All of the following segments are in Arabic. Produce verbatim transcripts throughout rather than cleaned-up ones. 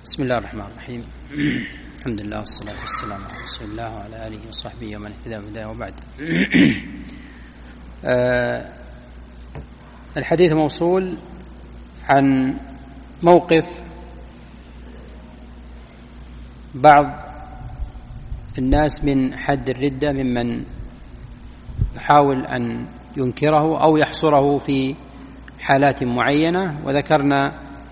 بسم الله الرحمن الرحيم. الحمد لله والصلاة والسلام على رسول الله وعلى آله وصحبه ومن اهتدى بهداه وبعد. الحديث موصول عن موقف بعض الناس من حد الردة ممن يحاول أن ينكره أو يحصره في حالات معينة، وذكرنا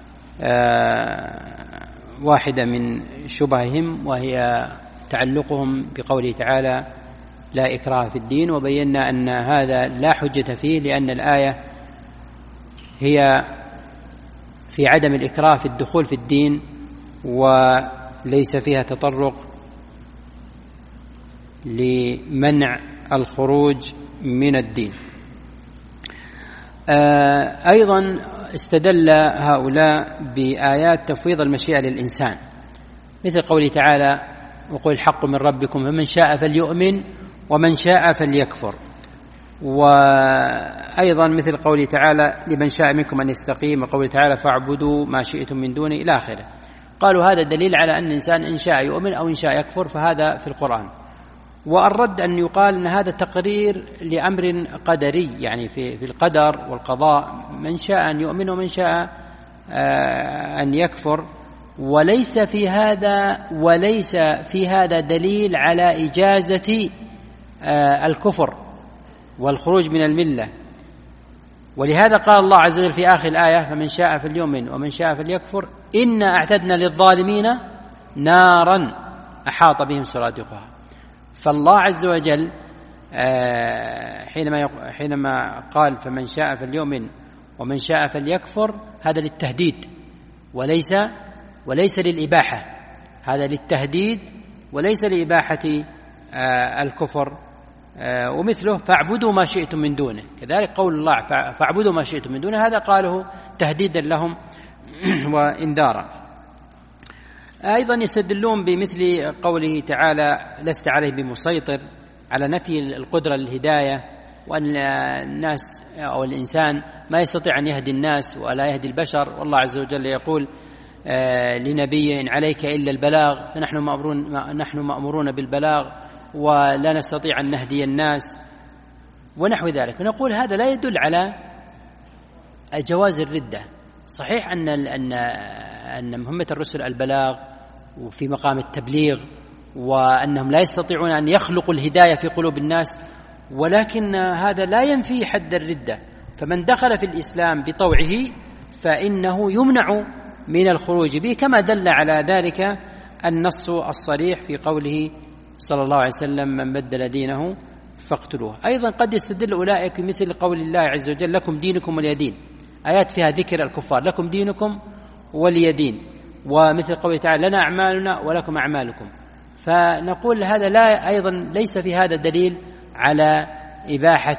واحدة من شبههم وهي تعلقهم بقوله تعالى لا إكراه في الدين، وبينا أن هذا لا حجة فيه لأن الآية هي في عدم الإكراه في الدخول في الدين وليس فيها تطرق لمنع الخروج من الدين. أيضا استدل هؤلاء بآيات تفويض المشيئة للإنسان، مثل قوله تعالى وقل الحق من ربكم فمن شاء فليؤمن ومن شاء فليكفر، وأيضا مثل قوله تعالى لمن شاء منكم أن يستقيم، وقوله تعالى فاعبدوا ما شئتم من دونه إلى آخره. قالوا هذا دليل على أن الإنسان إن شاء يؤمن أو إن شاء يكفر، فهذا في القرآن. والرد أن يقال أن هذا تقرير لأمر قدري، يعني في, في القدر والقضاء، من شاء أن يؤمن ومن شاء أن يكفر، وليس في هذا وليس في هذا دليل على إجازة الكفر والخروج من الملة. ولهذا قال الله عز وجل في آخر الآية فمن شاء فليؤمن ومن شاء فليكفر إنا أعتدنا للظالمين نارا أحاط بهم سرادقها. فالله عز وجل حينما حينما قال فمن شاء فليؤمن ومن شاء فليكفر، هذا للتهديد وليس وليس للإباحة، هذا للتهديد وليس لإباحة الكفر. ومثله فاعبدوا ما شئتم من دونه، كذلك قول الله فاعبدوا ما شئتم من دونه، هذا قاله تهديدا لهم وإنذارا. أيضا يستدلون بمثل قوله تعالى لست عليه بمسيطر، على نفي القدرة للهداية، وأن الناس أو الإنسان ما يستطيع أن يهدي الناس ولا يهدي البشر، والله عز وجل يقول لنبيه إن عليك إلا البلاغ، فنحن مأمورون, نحن مأمورون بالبلاغ ولا نستطيع أن نهدي الناس ونحو ذلك. ونقول هذا لا يدل على جواز الردة. صحيح أن أن أن مهمة الرسل البلاغ وفي مقام التبليغ، وأنهم لا يستطيعون أن يخلقوا الهداية في قلوب الناس، ولكن هذا لا ينفي حد الردة. فمن دخل في الإسلام بطوعه فإنه يمنع من الخروج به، كما دل على ذلك النص الصريح في قوله صلى الله عليه وسلم من بدل دينه فاقتلوه. أيضا قد يستدل أولئك مثل قول الله عز وجل لكم دينكم ولي دين، آيات فيها ذكر الكفار لكم دينكم ولي دين، ومثل قوله تعالى لنا أعمالنا ولكم أعمالكم. فنقول هذا لا أيضا ليس في هذا دليل على إباحة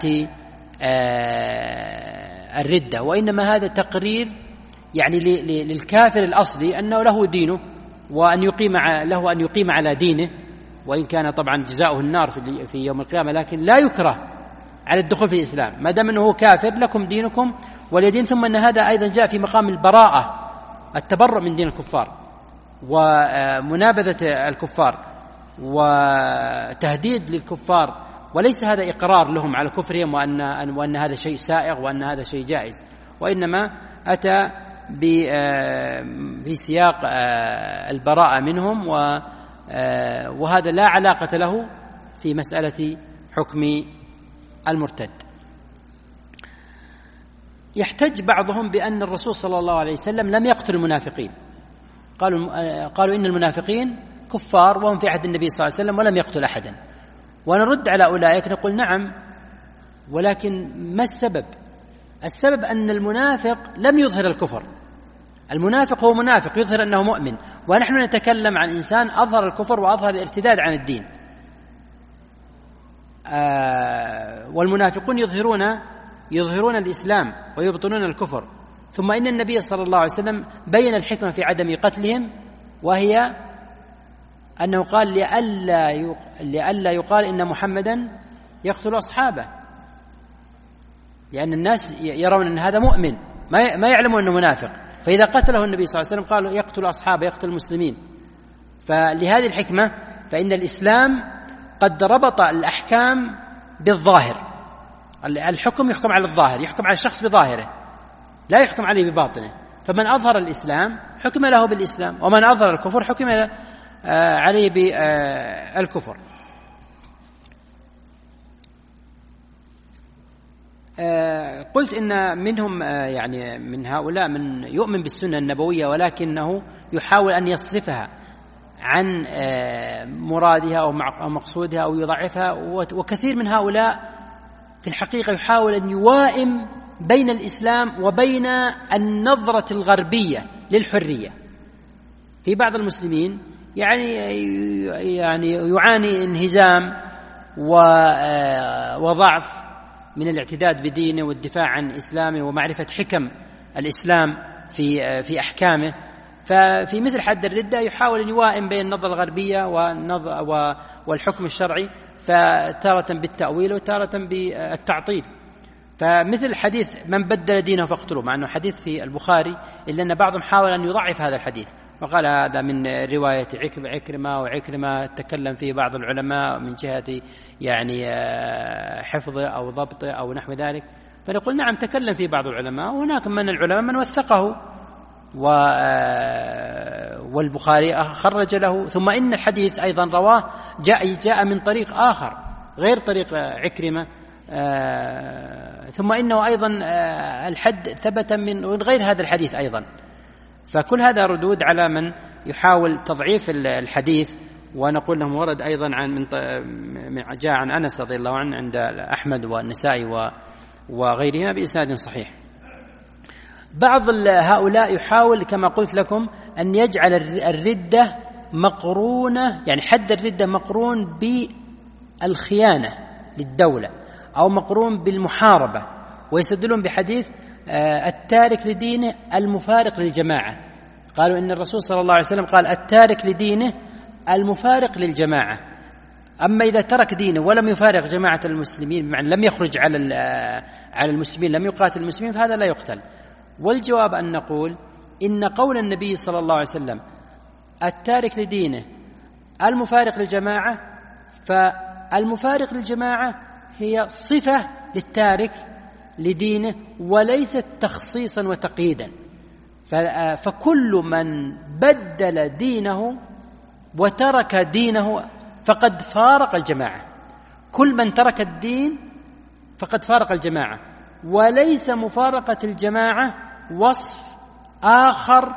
الردة، وإنما هذا تقرير يعني للكافر الأصلي أنه له دينه وأن يقيم له أن يقيم على دينه، وإن كان طبعا جزاؤه النار في يوم القيامة، لكن لا يكره على الدخول في الإسلام ما دام أنه كافر. لكم دينكم ولي دين. ثم أن هذا أيضا جاء في مقام البراءة، التبرؤ من دين الكفار ومنابذة الكفار وتهديد للكفار، وليس هذا إقرار لهم على كفرهم وأن, وأن هذا شيء سائغ وأن هذا شيء جائز، وإنما أتى في سياق البراءة منهم، وهذا لا علاقة له في مسألة حكم المرتد. يحتج بعضهم بأن الرسول صلى الله عليه وسلم لم يقتل المنافقين، قالوا, قالوا إن المنافقين كفار وهم في عهد النبي صلى الله عليه وسلم ولم يقتل أحدا. ونرد على أولئك نقول نعم، ولكن ما السبب؟ السبب أن المنافق لم يظهر الكفر، المنافق هو منافق يظهر أنه مؤمن، ونحن نتكلم عن إنسان أظهر الكفر وأظهر الارتداد عن الدين. آه والمنافقون يظهرون يظهرون الإسلام ويبطنون الكفر. ثم إن النبي صلى الله عليه وسلم بين الحكمة في عدم قتلهم، وهي أنه قال لئلا لئلا يقال إن محمدا يقتل أصحابه، لأن الناس يرون أن هذا مؤمن ما يعلمون أنه منافق. فإذا قتله النبي صلى الله عليه وسلم قالوا يقتل أصحابه يقتل المسلمين. فلهذه الحكمة فإن الإسلام قد ربط الأحكام بالظاهر، الحكم يحكم على الظاهر، يحكم على الشخص بظاهره لا يحكم عليه بباطنه، فمن أظهر الإسلام حكم له بالإسلام، ومن أظهر الكفر حكم عليه بالكفر. قلت إن منهم يعني من هؤلاء من يؤمن بالسنة النبوية ولكنه يحاول أن يصرفها عن مرادها أو مقصودها أو يضعفها، وكثير من هؤلاء في الحقيقة يحاول أن يوائم بين الإسلام وبين النظرة الغربية للحرية. في بعض المسلمين يعني يعني يعاني انهزام وضعف من الاعتداد بدينه والدفاع عن إسلامه ومعرفة حكم الإسلام في في أحكامه، ففي مثل حد الردة يحاول أن يوائم بين النظرة الغربية والحكم الشرعي، فتارة بالتأويل وتارة بالتعطيل. فمثل حديث من بدل دينه فاقتلوه، مع أنه حديث في البخاري إلا أن بعضهم حاول أن يضعف هذا الحديث وقال هذا من رواية عكرمة، وعكرمة تكلم فيه بعض العلماء من جهة يعني حفظه أو ضبطه أو نحو ذلك. فنقول نعم تكلم فيه بعض العلماء، وهناك من العلماء من وثقه والبخاري خرج له. ثم إن الحديث أيضا رواه جاء, جاء من طريق آخر غير طريق عكرمة، ثم إنه أيضا الحد ثبت من غير هذا الحديث أيضا. فكل هذا ردود على من يحاول تضعيف الحديث. ونقول لهم ورد أيضا عن من جاء عن أنس رضي الله عنه عند أحمد والنسائي وغيرهما بإسناد صحيح. بعض هؤلاء يحاول كما قلت لكم أن يجعل الردة مقرونة، يعني حد الردة مقرون بالخيانة للدولة أو مقرون بالمحاربة، ويستدلون بحديث التارك لدينه المفارق للجماعة. قالوا إن الرسول صلى الله عليه وسلم قال التارك لدينه المفارق للجماعة، أما إذا ترك دينه ولم يفارق جماعة المسلمين بمعنى لم يخرج على على المسلمين لم يقاتل المسلمين فهذا لا يقتل. والجواب أن نقول إن قول النبي صلى الله عليه وسلم التارك لدينه المفارق للجماعة، فالمفارق للجماعة هي صفة للتارك لدينه وليست تخصيصا وتقييدا. فكل من بدل دينه وترك دينه فقد فارق الجماعة، كل من ترك الدين فقد فارق الجماعة، وليس مفارقة الجماعة وصف آخر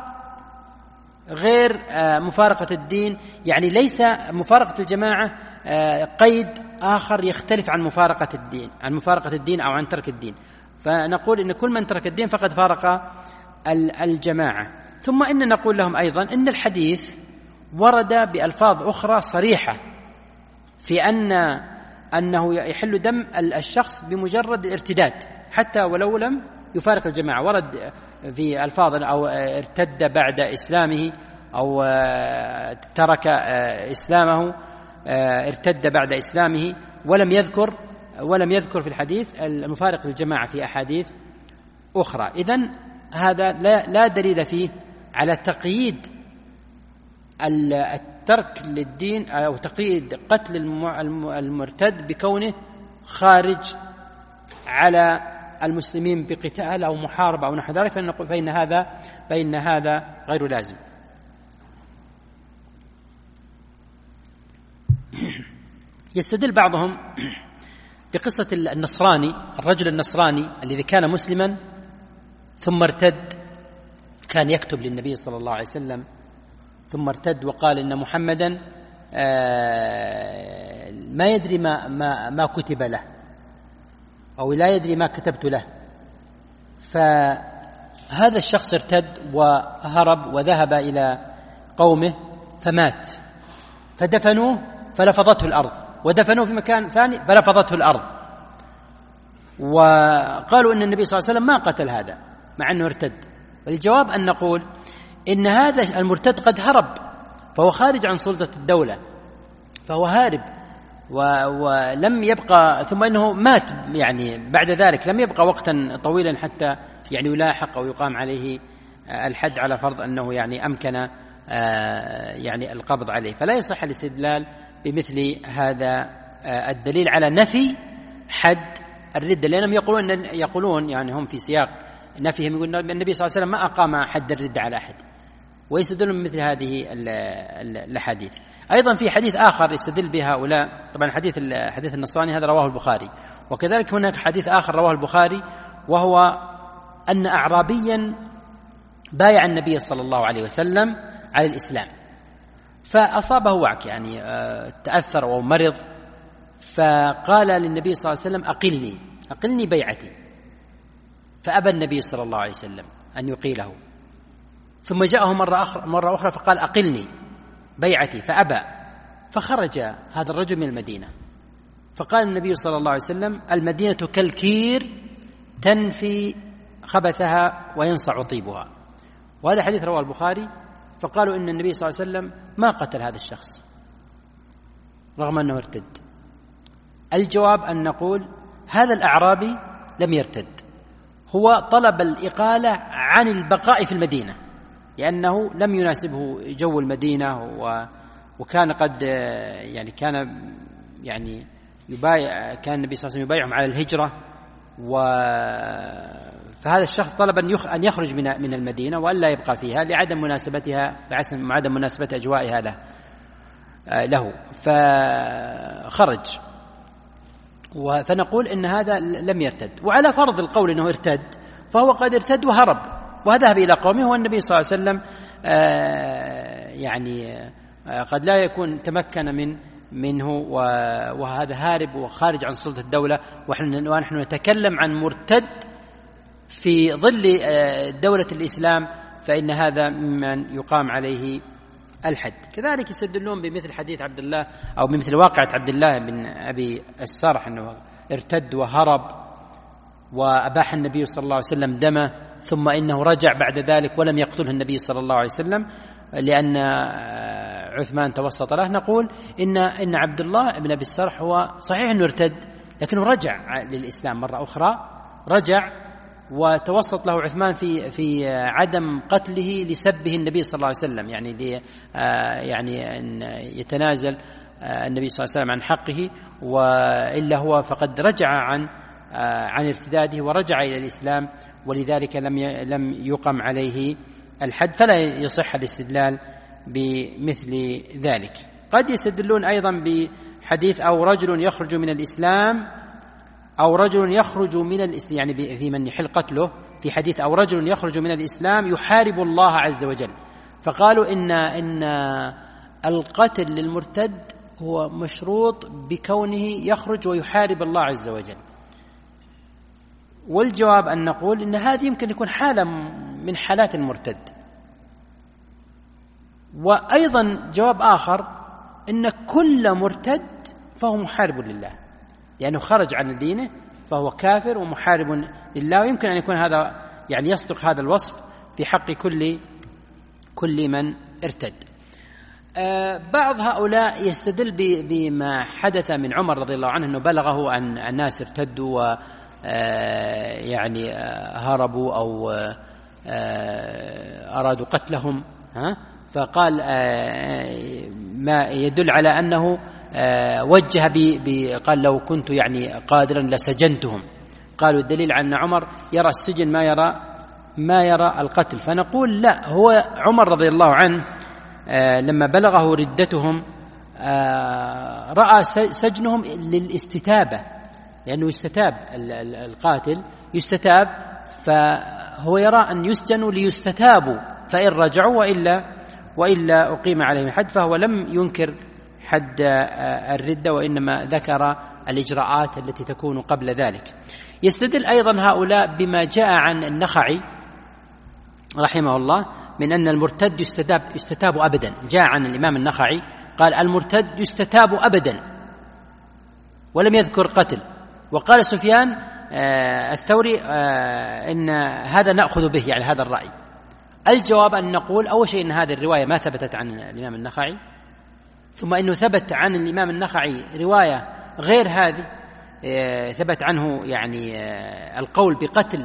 غير مفارقة الدين، يعني ليس مفارقة الجماعة قيد آخر يختلف عن مفارقة الدين عن مفارقة الدين أو عن ترك الدين. فنقول إن كل من ترك الدين فقد فارق الجماعة. ثم إن نقول لهم أيضا إن الحديث ورد بألفاظ أخرى صريحة في أن أنه يحل دم الشخص بمجرد الارتداد حتى ولو لم يفارق الجماعة. ورد في ألفاظ أو ارتد بعد إسلامه أو ترك إسلامه، ارتد بعد إسلامه، ولم يذكر ولم يذكر في الحديث المفارق للجماعة في أحاديث أخرى. إذن هذا لا, لا دليل فيه على تقييد الترك للدين أو تقييد قتل المرتد بكونه خارج على المسلمين بقتال أو محاربة أو نحو ذلك، فنقول فإن هذا فإن هذا غير لازم. يستدل بعضهم بقصة النصراني، الرجل النصراني الذي كان مسلما ثم ارتد، كان يكتب للنبي صلى الله عليه وسلم ثم ارتد وقال إن محمدا ما يدري ما, ما, ما كتب له أو لا يدري ما كتبت له. فهذا الشخص ارتد وهرب وذهب إلى قومه فمات، فدفنوه فلفظته الأرض، ودفنوه في مكان ثاني فلفظته الأرض، وقالوا إن النبي صلى الله عليه وسلم ما قتل هذا مع أنه ارتد. الجواب أن نقول إن هذا المرتد قد هرب، فهو خارج عن سلطة الدولة، فهو هارب ولم يبقى، ثم إنه مات يعني بعد ذلك، لم يبقى وقتا طويلا حتى يعني يلاحق أو يقام عليه الحد على فرض أنه يعني أمكن يعني القبض عليه. فلا يصح الاستدلال بمثل هذا الدليل على نفي حد الردة، لأنهم يقولون يقولون يعني هم في سياق نفيهم يقولون النبي صلى الله عليه وسلم ما أقام حد الردة على أحد، ويستدلون بمثل هذه الحديث. أيضا في حديث آخر يستدل به هؤلاء، طبعا حديث حديث النصراني هذا رواه البخاري، وكذلك هناك حديث آخر رواه البخاري وهو أن أعرابيا بايع النبي صلى الله عليه وسلم على الإسلام، فأصابه وعك يعني تأثر أو مرض، فقال للنبي صلى الله عليه وسلم أقلني أقلني بيعتي، فأبى النبي صلى الله عليه وسلم أن يقيله، ثم جاءه مرة أخرى, مرة أخرى فقال أقلني بيعتي فأبى، فخرج هذا الرجل من المدينة، فقال النبي صلى الله عليه وسلم المدينة كالكير تنفي خبثها وينصع طيبها، وهذا حديث رواه البخاري. فقالوا إن النبي صلى الله عليه وسلم ما قتل هذا الشخص رغم أنه ارتد. الجواب أن نقول هذا الأعرابي لم يرتد، هو طلب الإقالة عن البقاء في المدينة لأنه لم يناسبه جو المدينة، وكان قد يعني كان يعني يبايع كان النبي صلى الله عليه وسلم يبايعهم على الهجرة، و فهذا الشخص طلب أن يخرج من المدينة وألا يبقى فيها لعدم مناسبتها لعدم مناسبة أجوائها له له فخرج. فنقول إن هذا لم يرتد، وعلى فرض القول إنه ارتد فهو قد ارتد وهرب وذهب إلى قومه، والنبي صلى الله عليه وسلم يعني قد لا يكون تمكن من منه وهذا هارب وخارج عن سلطة الدولة، ونحن نتكلم عن مرتد في ظل دولة الإسلام، فإن هذا ممن يقام عليه الحد. كذلك يستدلون بمثل حديث عبد الله أو بمثل واقعة عبد الله بن أبي السرح أنه ارتد وهرب وأباح النبي صلى الله عليه وسلم دمه، ثم إنه رجع بعد ذلك ولم يقتله النبي صلى الله عليه وسلم لأن عثمان توسط له. نقول إن إن عبد الله بن أبي السرح هو صحيح أنه ارتد لكنه رجع للإسلام مرة أخرى، رجع وتوسط له عثمان في في عدم قتله لسبه النبي صلى الله عليه وسلم، يعني لي يعني أن يتنازل النبي صلى الله عليه وسلم عن حقه، وإلا هو فقد رجع عن عن ارتداده ورجع إلى الإسلام، ولذلك لم لم يقم عليه الحد، فلا يصح الاستدلال بمثل ذلك. قد يستدلون أيضا بحديث أو رجل يخرج من الإسلام أو رجل يخرج من الإسلام، يعني في من يحل قتله، في حديث أو رجل يخرج من الإسلام يحارب الله عز وجل، فقالوا إن إن القتل للمرتد هو مشروط بكونه يخرج ويحارب الله عز وجل. والجواب أن نقول إن هذه يمكن يكون حالة من حالات المرتد. وأيضا جواب آخر إن كل مرتد فهو محارب لله، لأنه خرج عن دينه فهو كافر ومحارب لله، ويمكن أن يكون هذا يعني يصدق هذا الوصف في حق كل كل من ارتد. آه بعض هؤلاء يستدل بما حدث من عمر رضي الله عنه، أنه بلغه أن الناس ارتدوا و آه يعني آه هربوا أو آه أرادوا قتلهم، ها فقال آه ما يدل على أنه آه وجه بي قال لو كنت يعني قادرا لسجنتهم. قالوا الدليل على أن عمر يرى السجن ما يرى ما يرى القتل. فنقول لا، هو عمر رضي الله عنه آه لما بلغه ردتهم آه رأى سجنهم للاستتابة، لأنه يستتاب القاتل يستتاب، فهو يرى أن يسجنوا ليستتابوا، فإن رجعوا وإلا وإلا أقيم عليهم الحد، فهو لم ينكر حد الردة وإنما ذكر الإجراءات التي تكون قبل ذلك. يستدل أيضا هؤلاء بما جاء عن النخعي رحمه الله من أن المرتد يستتاب, يستتاب أبدا. جاء عن الإمام النخعي قال المرتد يستتاب أبدا ولم يذكر قتل. وقال سفيان آه الثوري آه إن هذا نأخذ به، يعني هذا الرأي. الجواب أن نقول أول شيء أن هذه الرواية ما ثبتت عن الإمام النخعي، ثم أنه ثبت عن الإمام النخعي رواية غير هذه ثبت عنه يعني القول بقتل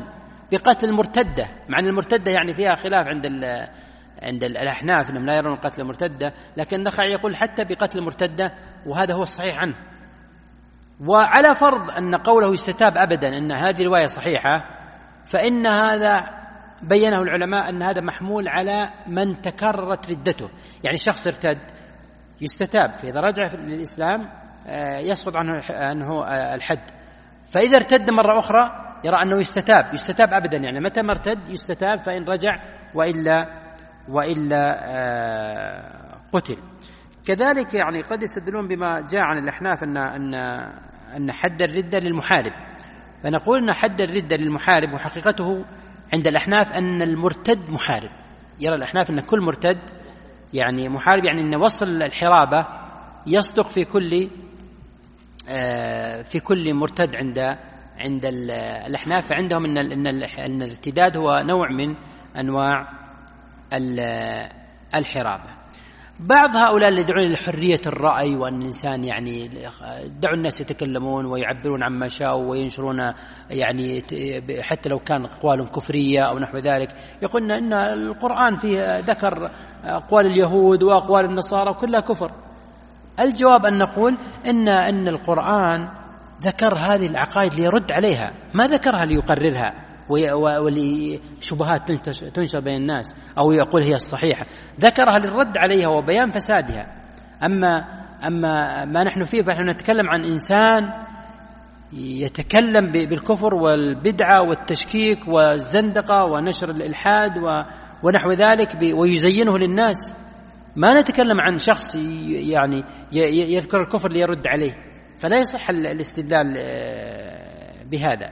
بقتل المرتدة، مع أن المرتدة يعني فيها خلاف عند عند الأحناف أنهم لا يرون القتل المرتدة، لكن النخعي يقول حتى بقتل المرتدة، وهذا هو الصحيح عنه. وعلى فرض أن قوله يستتاب أبدا أن هذه رواية صحيحة، فإن هذا بينه العلماء أن هذا محمول على من تكررت ردته، يعني شخص ارتد يستتاب، فإذا رجع للإسلام يسقط عنه عنه الحد، فإذا ارتد مرة أخرى يرى أنه يستتاب يستتاب أبدا، يعني متى ما ارتد يستتاب فإن رجع وإلا وإلا قتل. كذلك يعني قد يستدلون بما جاء عن الأحناف أن أن أن حد الردة للمحارب، فنقول أن حد الردة للمحارب وحقيقته عند الأحناف أن المرتد محارب. يرى الأحناف أن كل مرتد يعني محارب، يعني أن وصل الحرابة يصدق في كل في كل مرتد عند عند الأحناف، فعندهم أن أن الارتداد هو نوع من أنواع الحرابة. بعض هؤلاء اللي يدعون لحرية الرأي وأن الإنسان يعني دعوا الناس يتكلمون ويعبرون عما شاءوا وينشرون يعني حتى لو كان أقوال كفرية أو نحو ذلك، يقولون إن القرآن فيه ذكر أقوال اليهود وأقوال النصارى وكلها كفر. الجواب أن نقول إن إن القرآن ذكر هذه العقائد ليرد عليها، ما ذكرها ليقررها ولشبهات تنشر بين الناس أو يقول هي الصحيحة، ذكرها للرد عليها وبيان فسادها. أما أما ما نحن فيه فنحن نتكلم عن إنسان يتكلم بالكفر والبدعة والتشكيك والزندقة ونشر الإلحاد ونحو ذلك ويزينه للناس، ما نتكلم عن شخص يعني يذكر الكفر ليرد عليه، فلا يصح الاستدلال بهذا.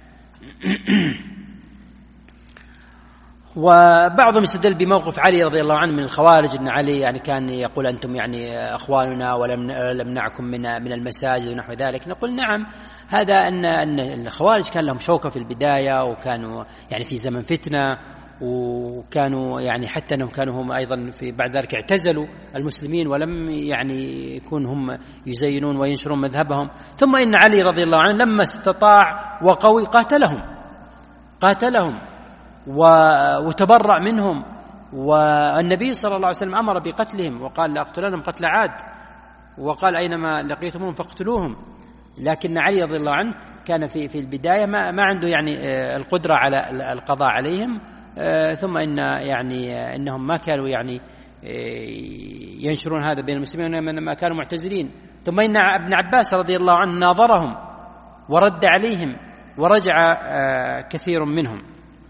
وبعضهم يستدل بموقف علي رضي الله عنه من الخوارج، أن علي يعني كان يقول أنتم يعني أخواننا ولم نمنعكم من من المساجد ونحو ذلك. نقول نعم، هذا أن أن الخوارج كان لهم شوكة في البداية، وكانوا يعني في زمن فتنة، وكانوا يعني حتى أنهم كانوا هم أيضا في بعد ذلك اعتزلوا المسلمين ولم يعني يكون هم يزينون وينشرون مذهبهم. ثم إن علي رضي الله عنه لما استطاع وقوي قاتلهم قاتلهم وتبرأ منهم، والنبي صلى الله عليه وسلم أمر بقتلهم وقال لأقتلنهم قتل عاد، وقال أينما لقيتموهم فاقتلوهم. لكن علي رضي الله عنه كان في في البداية ما ما عنده يعني القدرة على القضاء عليهم، ثم إن يعني إنهم ما كانوا يعني ينشرون هذا بين المسلمين إنما كانوا معتزلين. ثم إن ابن عباس رضي الله عنه ناظرهم ورد عليهم ورجع كثير منهم.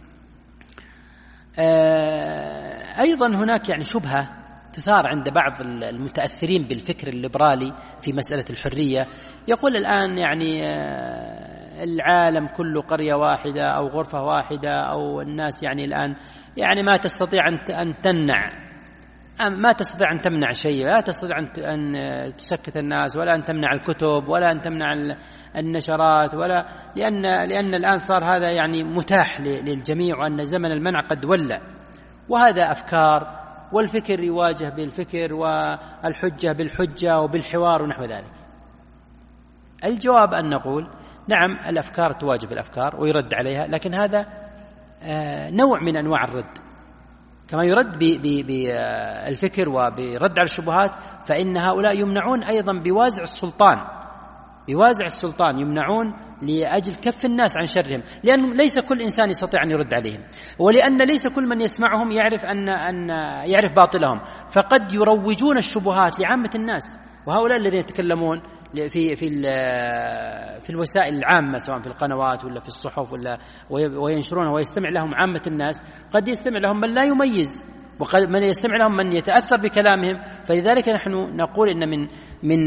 أيضا هناك يعني شبهة تثار عند بعض المتأثرين بالفكر الليبرالي في مسألة الحرية، يقول الآن يعني العالم كله قرية واحدة أو غرفة واحدة، أو الناس يعني الآن يعني ما تستطيع أن تمنع ما تستطيع أن تمنع شيء، لا تستطيع أن تسكت الناس ولا أن تمنع الكتب ولا أن تمنع النشرات، ولا لأن لأن الآن صار هذا يعني متاح للجميع، وأن زمن المنع قد ولى. وهذا أفكار، والفكر يواجه بالفكر والحجة بالحجة وبالحوار ونحو ذلك. الجواب أن نقول نعم، الأفكار تواجه بالأفكار ويرد عليها، لكن هذا نوع من أنواع الرد، كما يرد بالفكر وبرد على الشبهات، فإن هؤلاء يمنعون أيضا بوازع السلطان بوازع السلطان يمنعون لأجل كف الناس عن شرهم، لأن ليس كل إنسان يستطيع أن يرد عليهم، ولأن ليس كل من يسمعهم يعرف أن أن يعرف باطلهم، فقد يروجون الشبهات لعامة الناس. وهؤلاء الذين يتكلمون في في في الوسائل العامة سواء في القنوات ولا في الصحف ولا وينشرونها ويستمع لهم عامة الناس، قد يستمع لهم من لا يميز، وقد من يستمع لهم من يتأثر بكلامهم. فلذلك نحن نقول إن من من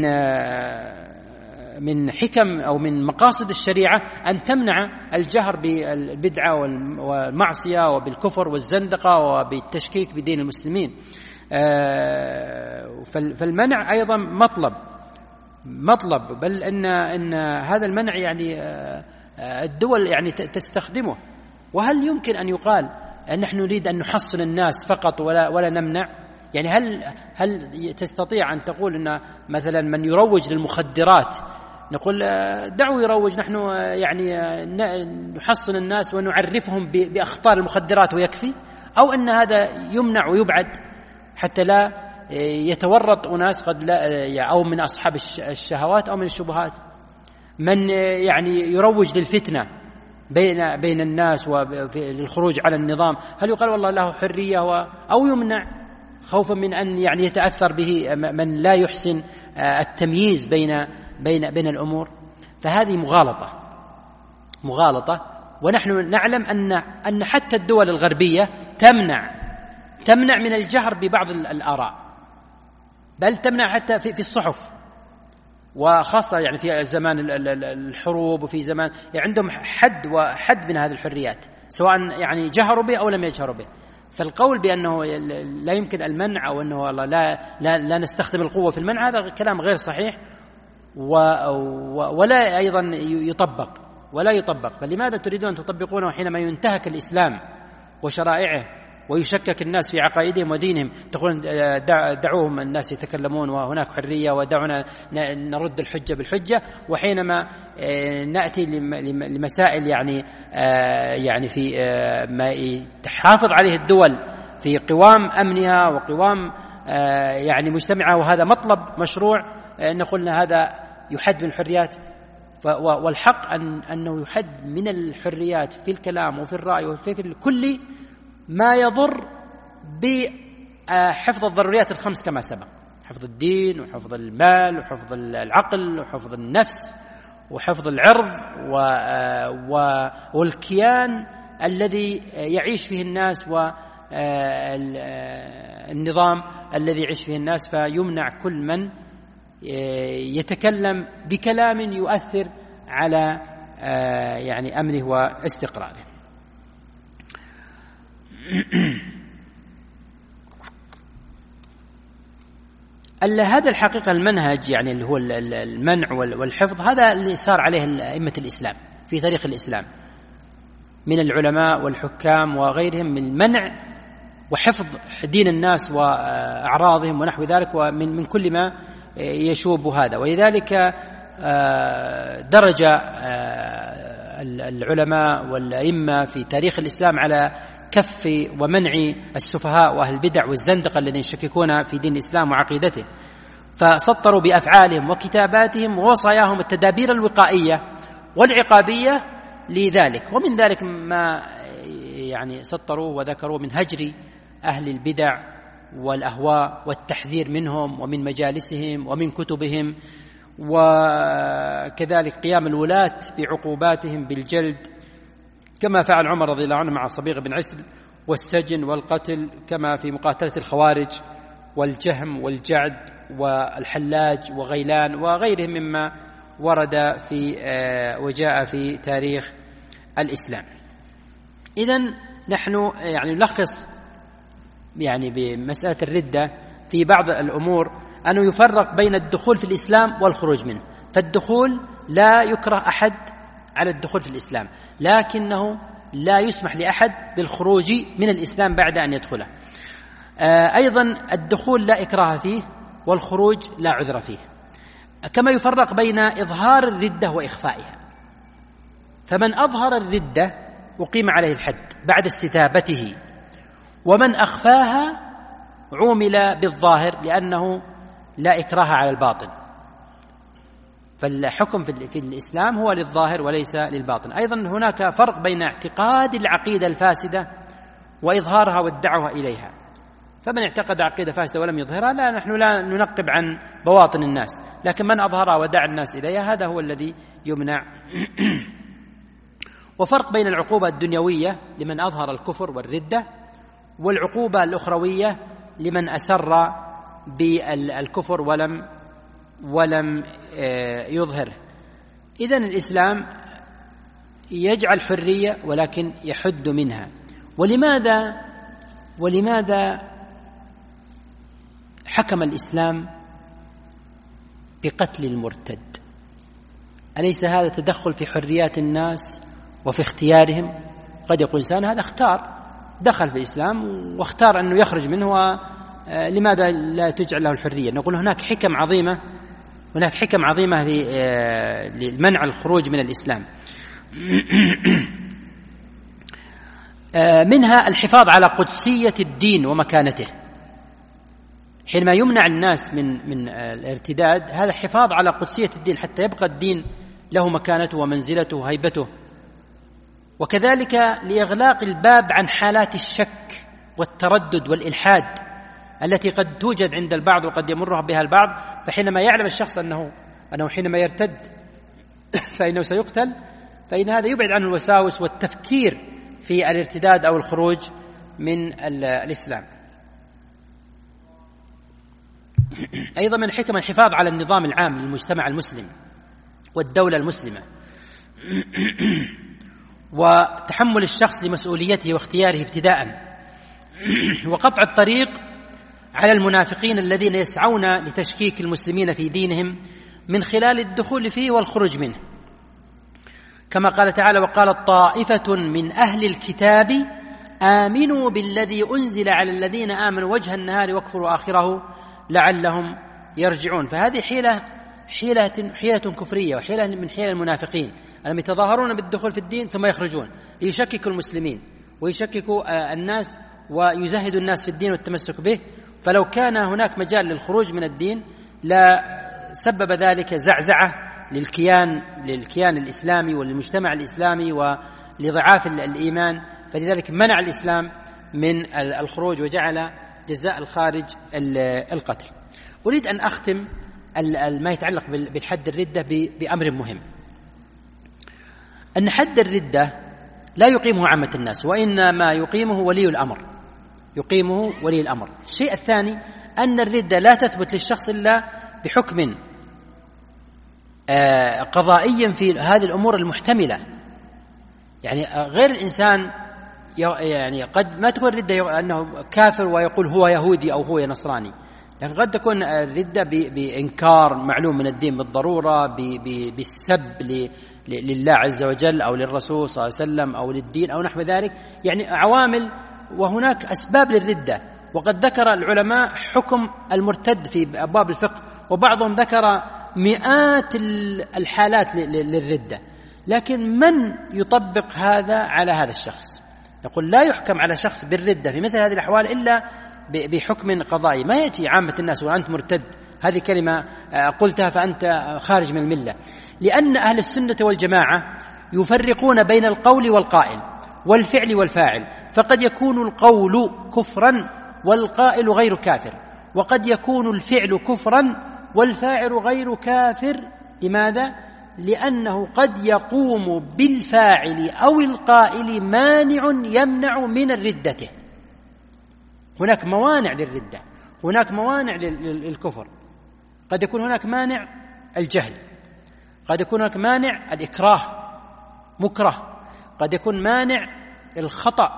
من حكم أو من مقاصد الشريعة أن تمنع الجهر بالبدعة والمعصية وبالكفر والزندقة وبالتشكيك بدين المسلمين. فالمنع أيضا مطلب مطلب بل إن إن هذا المنع يعني الدول يعني تستخدمه. وهل يمكن أن يقال أن نحن نريد أن نحصن الناس فقط ولا ولا نمنع؟ يعني هل هل تستطيع أن تقول أن مثلا من يروج للمخدرات نقول دعوا يروج، نحن يعني نحصن الناس ونعرفهم بأخطار المخدرات ويكفي، أو أن هذا يمنع ويبعد حتى لا يتورط أناس قد لا، أو من أصحاب الشهوات أو من الشبهات، من يعني يروج للفتنة بين بين الناس وللخروج على النظام، هل يقال والله له حرية أو يمنع خوفا من أن يعني يتأثر به من لا يحسن التمييز بين بين بين الأمور؟ فهذه مغالطة مغالطة ونحن نعلم أن أن حتى الدول الغربية تمنع تمنع من الجهر ببعض الآراء، بل تمنع حتى في في الصحف، وخاصة يعني في زمان الحروب وفي زمان يعني عندهم حد وحد من هذه الحريات، سواء يعني جهروا به أو لم يجهروا به. فالقول بأنه لا يمكن المنع أو أنه والله لا لا لا نستخدم القوة في المنع هذا كلام غير صحيح، ولا أيضا يطبق ولا يطبق. فلماذا تريدون أن تطبقونه حينما ينتهك الإسلام وشرائعه ويشكك الناس في عقائدهم ودينهم؟ تقولون دعوهم الناس يتكلمون وهناك حرية ودعونا نرد الحجة بالحجة، وحينما نأتي لمسائل يعني يعني في ما تحافظ عليه الدول في قوام أمنها وقوام يعني مجتمعها، وهذا مطلب مشروع، نقول هذا يحد من الحريات. والحق أن أنه يحد من الحريات في الكلام وفي الرأي وفي الفكر كل ما يضر بحفظ الضروريات الخمس كما سبق: حفظ الدين وحفظ المال وحفظ العقل وحفظ النفس وحفظ العرض والكيان الذي يعيش فيه الناس والنظام الذي يعيش فيه الناس. فيمنع كل من يتكلم بكلام يؤثر على يعني أمنه واستقراره. هذا الحقيقة المنهج يعني اللي هو المنع والحفظ، هذا اللي صار عليه أئمة الإسلام في تاريخ الإسلام من العلماء والحكام وغيرهم، من منع وحفظ دين الناس وأعراضهم ونحو ذلك، ومن من كل ما يشوب هذا. ولذلك درج العلماء والأئمة في تاريخ الإسلام على كف ومنع السفهاء وأهل البدع والزندقة الذين يشككون في دين الإسلام وعقيدته، فسطروا بأفعالهم وكتاباتهم ووصاياهم التدابير الوقائية والعقابية لذلك. ومن ذلك ما يعني سطروا وذكروا من هجر أهل البدع والأهواء والتحذير منهم ومن مجالسهم ومن كتبهم، وكذلك قيام الولاة بعقوباتهم بالجلد كما فعل عمر رضي الله عنه مع صبيغ بن عسل، والسجن والقتل كما في مقاتلة الخوارج والجهم والجعد والحلاج وغيلان وغيرهم مما ورد في وجاء في تاريخ الإسلام. إذن نحن يعني نلخص يعني بمسألة الردة في بعض الأمور أنه يفرق بين الدخول في الإسلام والخروج منه. فالدخول لا يكره أحد على الدخول في الإسلام، لكنه لا يسمح لأحد بالخروج من الإسلام بعد أن يدخله. أيضا الدخول لا إكراه فيه والخروج لا عذر فيه. كما يفرق بين إظهار الردة وإخفائها، فمن أظهر الردة أقيم عليه الحد بعد استتابته، ومن أخفاها عومل بالظاهر لأنه لا إكراه على الباطن. فالحكم في الإسلام هو للظاهر وليس للباطن. أيضا هناك فرق بين اعتقاد العقيدة الفاسدة وإظهارها والدعوة إليها. فمن اعتقد عقيدة فاسدة ولم يظهرها لا نحن لا ننقب عن بواطن الناس، لكن من أظهرها ودعا الناس إليها هذا هو الذي يمنع. وفرق بين العقوبة الدنيوية لمن أظهر الكفر والردة، والعقوبة الأخروية لمن أسر بالكفر ولم ولم يظهر. إذن الإسلام يجعل حرية ولكن يحد منها. ولماذا ولماذا حكم الإسلام بقتل المرتد؟ أليس هذا تدخل في حريات الناس وفي اختيارهم؟ قد يقول إنسان هذا اختار، دخل في الإسلام واختار أنه يخرج منه، لماذا لا تجعل له الحرية؟ نقول هناك حكم عظيمة هناك حكم عظيمة لمنع الخروج من الإسلام. منها الحفاظ على قدسية الدين ومكانته. حينما يمنع الناس من من الارتداد، هذا حفاظ على قدسية الدين حتى يبقى الدين له مكانته ومنزلته وهيبته. وكذلك لإغلاق الباب عن حالات الشك والتردد والإلحاد التي قد توجد عند البعض وقد يمر بها البعض. فحينما يعلم الشخص أنه أنه حينما يرتد فإنه سيقتل، فإن هذا يبعد عنه الوساوس والتفكير في الارتداد أو الخروج من الإسلام. أيضا من الحكم الحفاظ على النظام العام للمجتمع المسلم والدولة المسلمة، وتحمل الشخص لمسؤوليته واختياره ابتداء، وقطع الطريق على المنافقين الذين يسعون لتشكيك المسلمين في دينهم من خلال الدخول فيه والخروج منه، كما قال تعالى: وقالت طائفة من أهل الكتاب آمنوا بالذي أنزل على الذين آمنوا وجه النهار واكفروا آخره لعلهم يرجعون. فهذه حيلة حيلة حيلة كفرية وحيلة من حيل المنافقين أنهم يتظاهرون بالدخول في الدين ثم يخرجون ليشككوا المسلمين ويشككوا الناس ويزهدوا الناس في الدين والتمسك به. فلو كان هناك مجال للخروج من الدين لا سبب ذلك زعزعة للكيان للكيان الإسلامي وللمجتمع الإسلامي ولضعاف الإيمان. فلذلك منع الإسلام من الخروج وجعل جزاء الخارج القتل. أريد أن أختم ما يتعلق بالحد الردة بأمر مهم، أن حد الردة لا يقيمه عامة الناس، وإنما يقيمه ولي الأمر يقيمه ولي الأمر. الشيء الثاني أن الردة لا تثبت للشخص إلا بحكم قضائي في هذه الأمور المحتملة. يعني غير الإنسان يعني قد ما تكون الردة أنه كافر ويقول هو يهودي أو هو نصراني، لكن قد تكون الردة بإنكار معلوم من الدين بالضرورة، بالسب لله عز وجل أو للرسول صلى الله عليه وسلم أو للدين أو نحو ذلك، يعني عوامل. وهناك أسباب للردة، وقد ذكر العلماء حكم المرتد في أبواب الفقه، وبعضهم ذكر مئات الحالات للردة. لكن من يطبق هذا على هذا الشخص؟ نقول لا يحكم على شخص بالردة في مثل هذه الأحوال إلا بحكم قضائي. ما يأتي عامة الناس وأنت مرتد، هذه كلمة قلتها فأنت خارج من الملة، لأن أهل السنة والجماعة يفرقون بين القول والقائل والفعل والفاعل. فقد يكون القول كفرا والقائل غير كافر، وقد يكون الفعل كفرا والفاعل غير كافر. لماذا؟ لأنه قد يقوم بالفاعل أو القائل مانع يمنع من الردة. هناك موانع للردة، هناك موانع للكفر. قد يكون هناك مانع الجهل، قد يكون هناك مانع الإكراه مكره، قد يكون مانع الخطأ،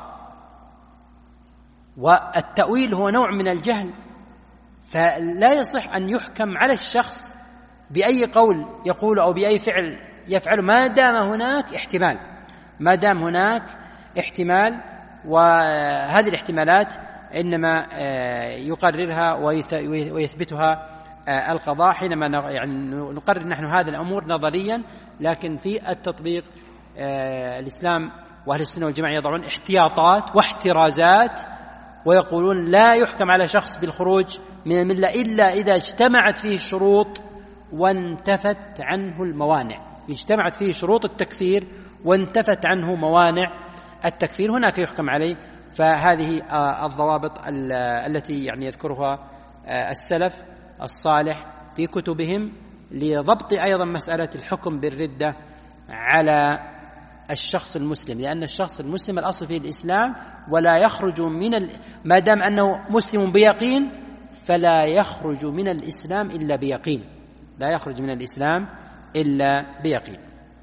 والتأويل هو نوع من الجهل. فلا يصح أن يحكم على الشخص بأي قول يقول أو بأي فعل يفعل ما دام هناك احتمال ما دام هناك احتمال وهذه الاحتمالات إنما يقررها ويثبتها القضاء حينما يعني نقرر نحن هذه الأمور نظريا. لكن في التطبيق الإسلام وأهل السنة والجماعة يضعون احتياطات واحترازات، ويقولون لا يحكم على شخص بالخروج من الملة إلا إذا اجتمعت فيه الشروط وانتفت عنه الموانع. اجتمعت فيه شروط التكفير وانتفت عنه موانع التكفير، هناك يحكم عليه. فهذه الضوابط التي يعني يذكرها السلف الصالح في كتبهم لضبط أيضا مسألة الحكم بالردة على الشخص المسلم، لأن الشخص المسلم الأصل فيه الإسلام، ولا يخرج من ال... ما دام أنه مسلم بيقين فلا يخرج من الإسلام إلا بيقين، لا يخرج من الإسلام إلا بيقين.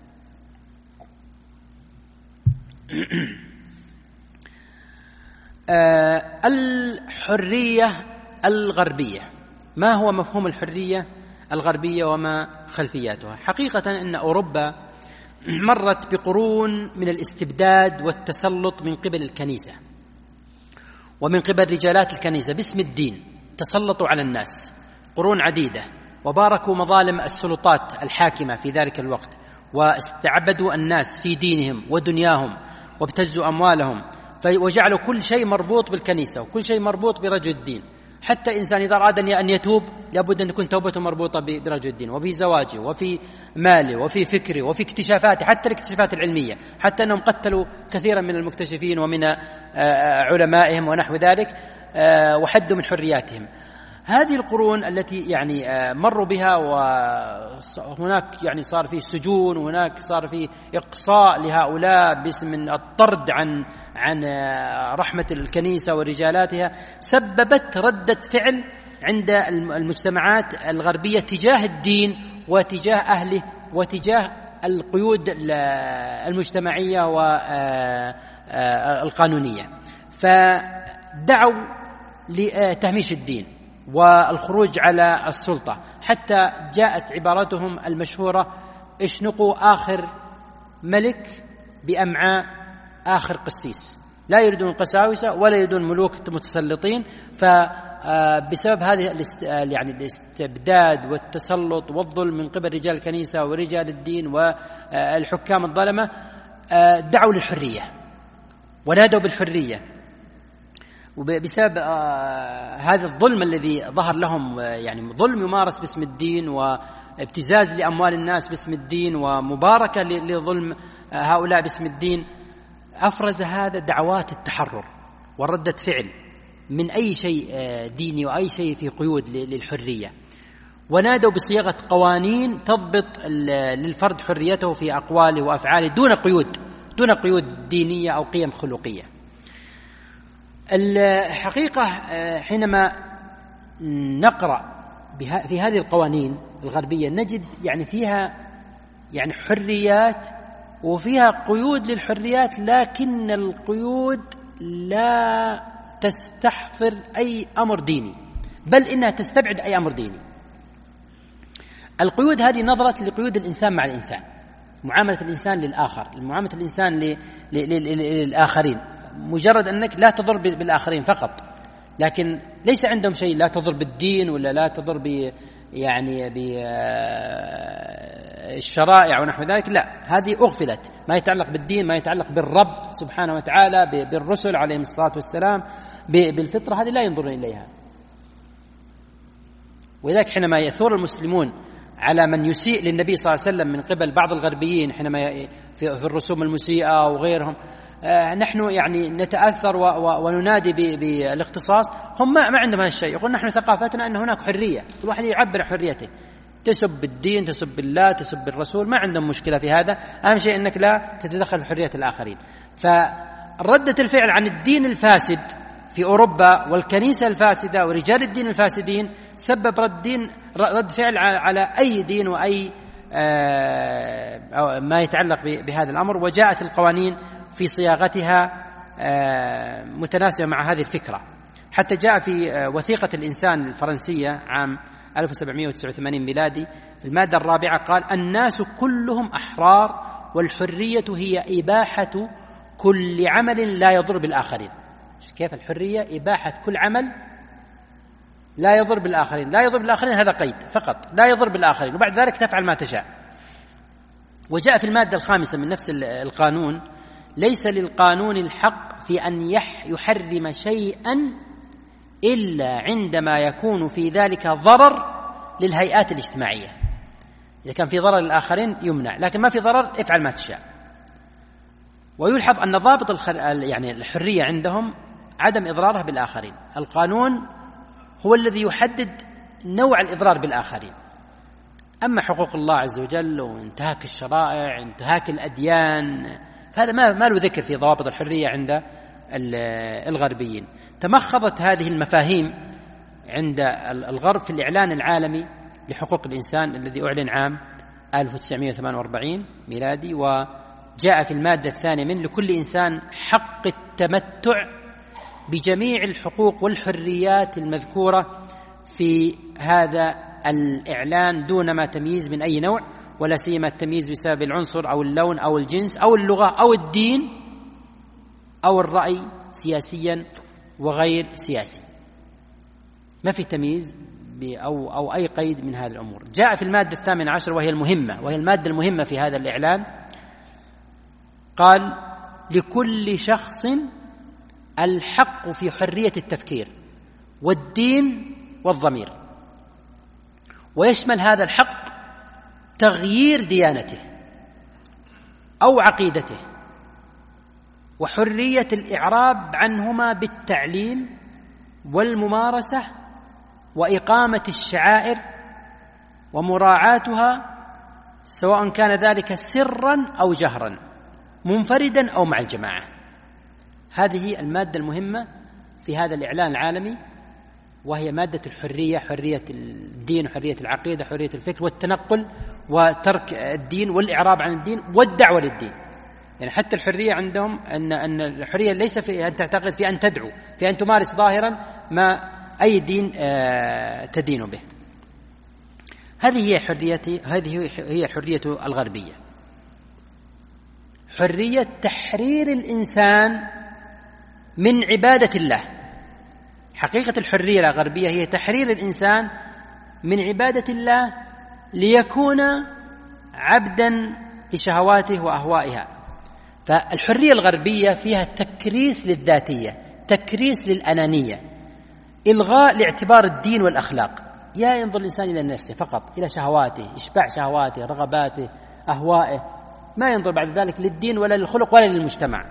آه الحرية الغربية، ما هو مفهوم الحرية الغربية وما خلفياتها؟ حقيقة أن أوروبا مرت بقرون من الاستبداد والتسلط من قبل الكنيسة ومن قبل رجالات الكنيسة باسم الدين، تسلطوا على الناس قرون عديدة وباركوا مظالم السلطات الحاكمة في ذلك الوقت، واستعبدوا الناس في دينهم ودنياهم وابتزوا أموالهم، وجعلوا كل شيء مربوط بالكنيسة وكل شيء مربوط برجل الدين. حتى إنسان إذا أراد أن يتوب لابد أن تكون توبته مربوطة برجل الدين، وفي زواجه وفي ماله وفي فكره وفي اكتشافاته، حتى الاكتشافات العلمية، حتى أنهم قتلوا كثيرا من المكتشفين ومن علمائهم ونحو ذلك، وحدوا من حرياتهم. هذه القرون التي يعني مروا بها، وهناك يعني صار فيه سجون، وهناك صار فيه إقصاء لهؤلاء باسم الطرد عن عن رحمة الكنيسة ورجالاتها، سببت ردة فعل عند المجتمعات الغربية تجاه الدين وتجاه أهله وتجاه القيود المجتمعية والقانونية، فدعوا لتهميش الدين والخروج على السلطة، حتى جاءت عبارتهم المشهورة: اشنقوا آخر ملك بأمعاء آخر قسيس. لا يريدون القساوسة ولا يريدون ملوك متسلطين، فبسبب هذه يعني الاستبداد والتسلط والظلم من قبل رجال الكنيسة ورجال الدين والحكام الظلمة دعوا للحرية ونادوا بالحرية. وبسبب هذا الظلم الذي ظهر لهم، يعني ظلم يمارس باسم الدين وابتزاز لأموال الناس باسم الدين ومباركة لظلم هؤلاء باسم الدين، أفرز هذا دعوات التحرر وردة فعل من أي شيء ديني وأي شيء في قيود للحرية، ونادوا بصياغة قوانين تضبط للفرد حريته في أقواله وأفعاله دون قيود دون قيود دينية أو قيم خلقية. الحقيقة حينما نقرأ في هذه القوانين الغربية نجد يعني فيها يعني حريات وفيها قيود للحريات، لكن القيود لا تستحضر أي أمر ديني، بل إنها تستبعد أي أمر ديني. القيود هذه نظرت لقيود الإنسان مع الإنسان، معاملة الإنسان للآخر، معاملة الإنسان للآخرين، مجرد أنك لا تضر بالآخرين فقط، لكن ليس عندهم شيء لا تضر بالدين ولا لا تضر ب يعني بالشرائع ونحو ذلك. لا، هذه أغفلت، ما يتعلق بالدين، ما يتعلق بالرب سبحانه وتعالى، بالرسل عليهم الصلاة والسلام، بالفطرة، هذه لا ينظرون إليها. ولذلك حينما يثور المسلمون على من يسيء للنبي صلى الله عليه وسلم من قبل بعض الغربيين حينما في الرسوم المسيئة وغيرهم، نحن يعني نتأثر وننادي بالاختصاص. هم ما عندهم هذا الشيء، يقول نحن ثقافتنا أن هناك حرية، كل واحد يعبر عن حريته، تسب الدين، تسب الله، تسب الرسول، ما عندهم مشكلة في هذا، أهم شيء أنك لا تتدخل في حرية الآخرين. فردة الفعل عن الدين الفاسد في أوروبا والكنيسة الفاسدة ورجال الدين الفاسدين سبب رد, دين رد فعل على أي دين وأي ما يتعلق بهذا الأمر، وجاءت القوانين في صياغتها متناسبة مع هذه الفكرة. حتى جاء في وثيقة الإنسان الفرنسية عام ألف وسبعمائة وتسعة وثمانين ميلادي في المادة الرابعة قال: الناس كلهم أحرار، والحرية هي إباحة كل عمل لا يضر بالآخرين. كيف الحرية؟ إباحة كل عمل لا يضر بالآخرين. لا يضر بالآخرين هذا قيد فقط، لا يضر بالآخرين، وبعد ذلك تفعل ما تشاء. وجاء في المادة الخامسة من نفس القانون: ليس للقانون الحق في أن يحرم شيئا إلا عندما يكون في ذلك ضرر للهيئات الاجتماعية. إذا كان في ضرر للآخرين يمنع، لكن ما في ضرر افعل ما تشاء. ويلحظ أن ضابط الخر... يعني الحرية عندهم عدم إضرارها بالآخرين. القانون هو الذي يحدد نوع الإضرار بالآخرين، أما حقوق الله عز وجل وانتهاك الشرائع، انتهاك الأديان، هذا ما ما له ذكر في ضوابط الحرية عند الغربيين. تمخضت هذه المفاهيم عند الغرب في الإعلان العالمي لحقوق الإنسان الذي أعلن عام ألف وتسعمائة وثمانية وأربعين ميلادي، وجاء في المادة الثانية من: لكل إنسان حق التمتع بجميع الحقوق والحريات المذكورة في هذا الإعلان دون ما تمييز من أي نوع، ولا سيما التمييز بسبب العنصر أو اللون أو الجنس أو اللغة أو الدين أو الرأي، سياسيا وغير سياسي. ما في تمييز أو, أو أي قيد من هذه الأمور. جاء في المادة الثامنة عشر وهي المهمة، وهي المادة المهمة في هذا الإعلان، قال: لكل شخص الحق في حرية التفكير والدين والضمير، ويشمل هذا الحق تغيير ديانته أو عقيدته، وحرية الإعراب عنهما بالتعليم والممارسة وإقامة الشعائر ومراعاتها، سواء كان ذلك سرا أو جهرا، منفردا أو مع الجماعة. هذه المادة المهمة في هذا الإعلان العالمي، وهي مادة الحرية، حرية الدين وحرية العقيدة، حرية الفكر والتنقل وترك الدين والإعراب عن الدين والدعوة للدين. يعني حتى الحرية عندهم أن أن الحرية ليس في أن تعتقد، في أن تدعو، في أن تمارس ظاهرا ما أي دين تدين به. هذه هي حريتي، هذه هي الحرية الغربية، حرية تحرير الإنسان من عبادة الله. حقيقة الحرية الغربية هي تحرير الإنسان من عبادة الله ليكون عبدا لشهواته وأهوائها. فالحرية الغربية فيها تكريس للذاتية، تكريس للأنانية، إلغاء لاعتبار الدين والأخلاق. يا ينظر الإنسان إلى نفسه فقط، إلى شهواته، إشباع شهواته، رغباته، أهوائه، ما ينظر بعد ذلك للدين ولا للخلق ولا للمجتمع.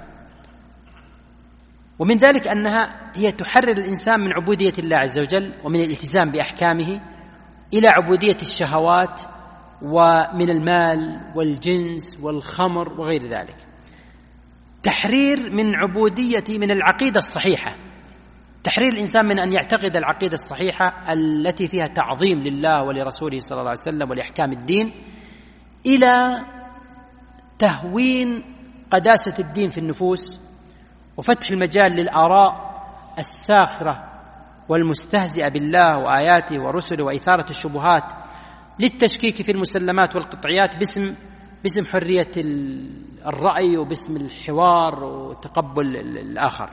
ومن ذلك أنها هي تحرر الإنسان من عبودية الله عز وجل ومن الالتزام بأحكامه إلى عبودية الشهوات ومن المال والجنس والخمر وغير ذلك. تحرير من عبودية من العقيدة الصحيحة، تحرير الإنسان من أن يعتقد العقيدة الصحيحة التي فيها تعظيم لله ولرسوله صلى الله عليه وسلم ولأحكام الدين، إلى تهوين قداسة الدين في النفوس وفتح المجال للآراء الساخرة والمستهزئة بالله وآياته ورسله وإثارة الشبهات للتشكيك في المسلمات والقطعيات باسم باسم حرية الرأي وباسم الحوار وتقبل الآخر.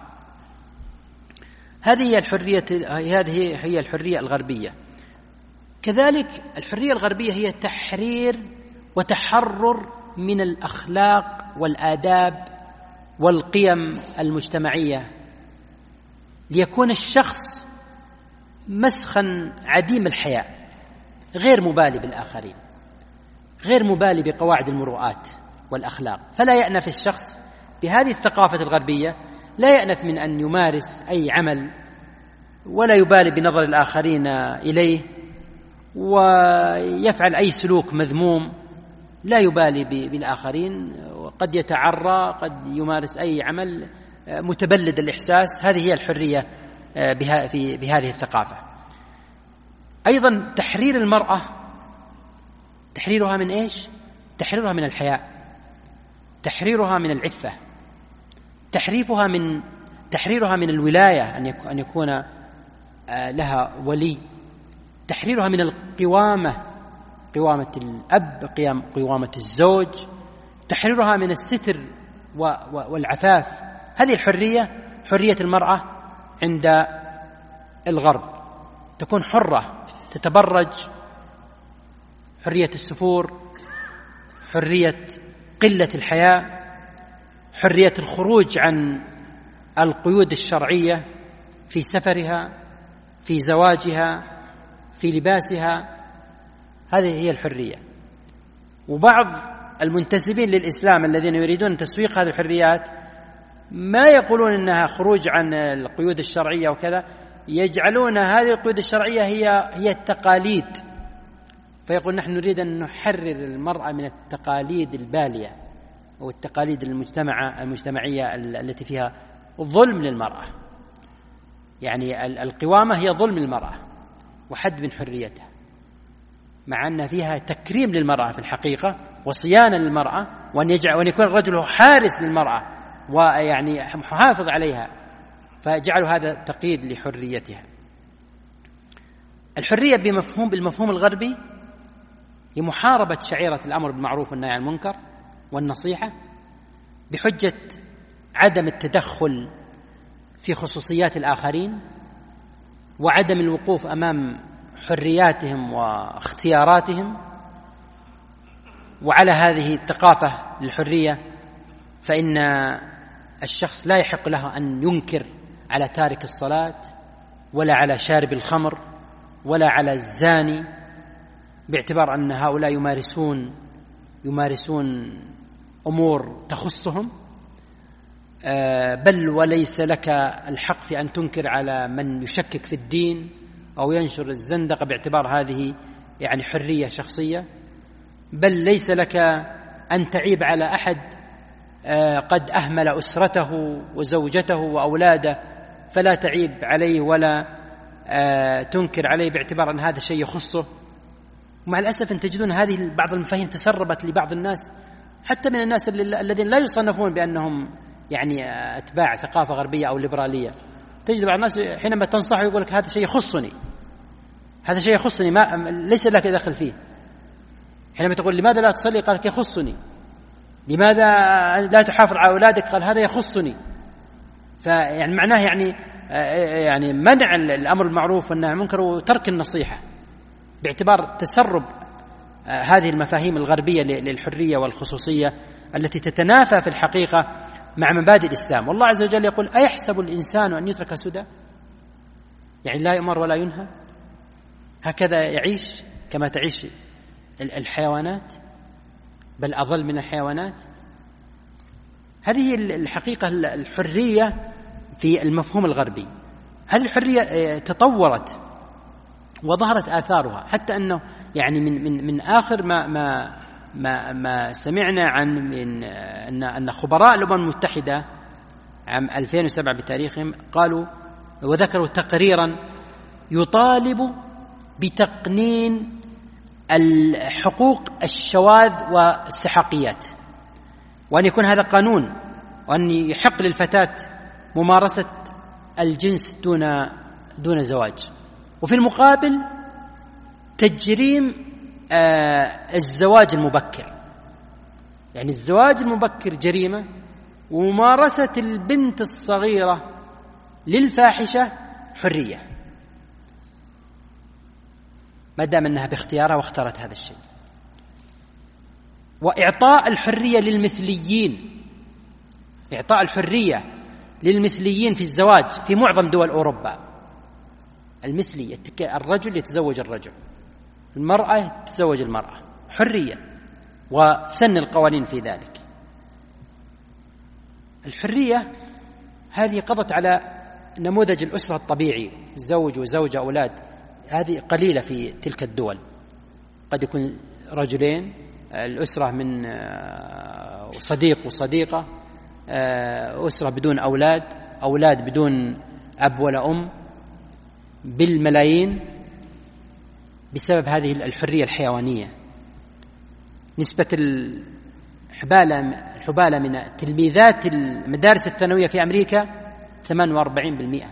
هذه هي الحرية، هذه هي الحرية الغربية. كذلك الحرية الغربية هي تحرير وتحرر من الأخلاق والآداب والقيم المجتمعية، ليكون الشخص مسخا عديم الحياء، غير مبالي بالآخرين، غير مبالي بقواعد المروءات والأخلاق. فلا يأنف الشخص بهذه الثقافة الغربية، لا يأنف من أن يمارس أي عمل ولا يبالي بنظر الآخرين إليه، ويفعل أي سلوك مذموم لا يبالي بالآخرين، وقد يتعرى، قد يمارس أي عمل متبلد الإحساس. هذه هي الحرية بهذه الثقافة. أيضا تحرير المرأة، تحريرها من إيش؟ تحريرها من الحياء، تحريرها من العفة، تحريفها من تحريرها من الولاية، أن يكون لها ولي، تحريرها من القوامة، قوامة الأب، قيام قوامة الزوج، تحريرها من الستر والعفاف. هذه الحرية، حرية المرأة عند الغرب، تكون حرة، تتبرج، حرية السفور، حرية قلة الحياء، حرية الخروج عن القيود الشرعية في سفرها، في زواجها، في لباسها. هذه هي الحرية. وبعض المنتسبين للإسلام الذين يريدون تسويق هذه الحريات ما يقولون إنها خروج عن القيود الشرعية وكذا، يجعلون هذه القيود الشرعية هي هي التقاليد، فيقول نحن نريد أن نحرر المرأة من التقاليد البالية أو التقاليد المجتمع المجتمعية التي فيها ظلم للمرأة. يعني القوامة هي ظلم للمرأة وحد من حريتها، مع أن فيها تكريم للمرأة في الحقيقة وصيانة للمرأة، وأن يجعل وأن يكون الرجل حارس للمرأة ويعني محافظ عليها، فجعلوا هذا تقييد لحريتها. الحرية بمفهوم بالمفهوم الغربي هي محاربة شعيرة الأمر بالمعروف والنهي عن المنكر والنصيحة بحجة عدم التدخل في خصوصيات الآخرين وعدم الوقوف أمام حرياتهم واختياراتهم، وعلى هذه الثقافة للحرية فإن الشخص لا يحق له أن ينكر على تارك الصلاة ولا على شارب الخمر ولا على الزاني، باعتبار أن هؤلاء يمارسون يمارسون أمور تخصهم، بل وليس لك الحق في أن تنكر على من يشكك في الدين أو ينشر الزندقة باعتبار هذه يعني حرية شخصية، بل ليس لك أن تعيب على أحد قد أهمل أسرته وزوجته وأولاده، فلا تعيب عليه ولا تنكر عليه باعتبار أن هذا شيء يخصه. ومع الأسف أن تجدون هذه بعض المفاهيم تسربت لبعض الناس، حتى من الناس الذين لا يصنفون بأنهم يعني أتباع ثقافة غربية أو ليبرالية. تجد بعض الناس حينما تنصحه يقول لك هذا شيء يخصني، هذا شيء يخصني، ما ليس لك دخل فيه. حينما تقول لماذا لا تصلي؟ قال لك يخصني. لماذا لا تحافظ على أولادك؟ قال هذا يخصني. فيعني معناه يعني يعني منع الأمر المعروف والنهي عن المنكر وترك النصيحة، باعتبار تسرب هذه المفاهيم الغربية للحرية والخصوصية التي تتنافى في الحقيقة مع مبادئ الإسلام. والله عز وجل يقول أيحسب الإنسان أن يترك سدى؟ يعني لا يؤمر ولا ينهى، هكذا يعيش كما تعيش الحيوانات، بل أضل من الحيوانات. هذه الحقيقة الحرية في المفهوم الغربي. هذه الحرية تطورت وظهرت آثارها، حتى أنه يعني من من من آخر ما ما ما, ما سمعنا عن من أن أن خبراء الأمم المتحدة عام ألفين وسبعة بتاريخهم قالوا وذكروا تقريرا يطالب بتقنين الحقوق الشواذ والسحاقيات، وأن يكون هذا قانون، وأن يحق للفتاة ممارسة الجنس دون دون زواج. وفي المقابل تجريم آه الزواج المبكر، يعني الزواج المبكر جريمة، وممارسة البنت الصغيرة للفاحشة حرية ما دام أنها باختيارها واختارت هذا الشيء. وإعطاء الحرية للمثليين، إعطاء الحرية للمثليين في الزواج في معظم دول أوروبا. المثلي الرجل يتزوج الرجل، المرأة تتزوج المرأة، حرية، وسن القوانين في ذلك. الحرية هذه قضت على نموذج الأسرة الطبيعي، زوج وزوجة أولاد، هذه قليلة في تلك الدول. قد يكون رجلين، الأسرة من صديق وصديقة، أسرة بدون أولاد، أولاد بدون أب ولا أم، بالملايين، بسبب هذه الحرية الحيوانية. نسبة الحبالة الحبالة من تلميذات المدارس الثانوية في أمريكا ثمانية وأربعين بالمئة،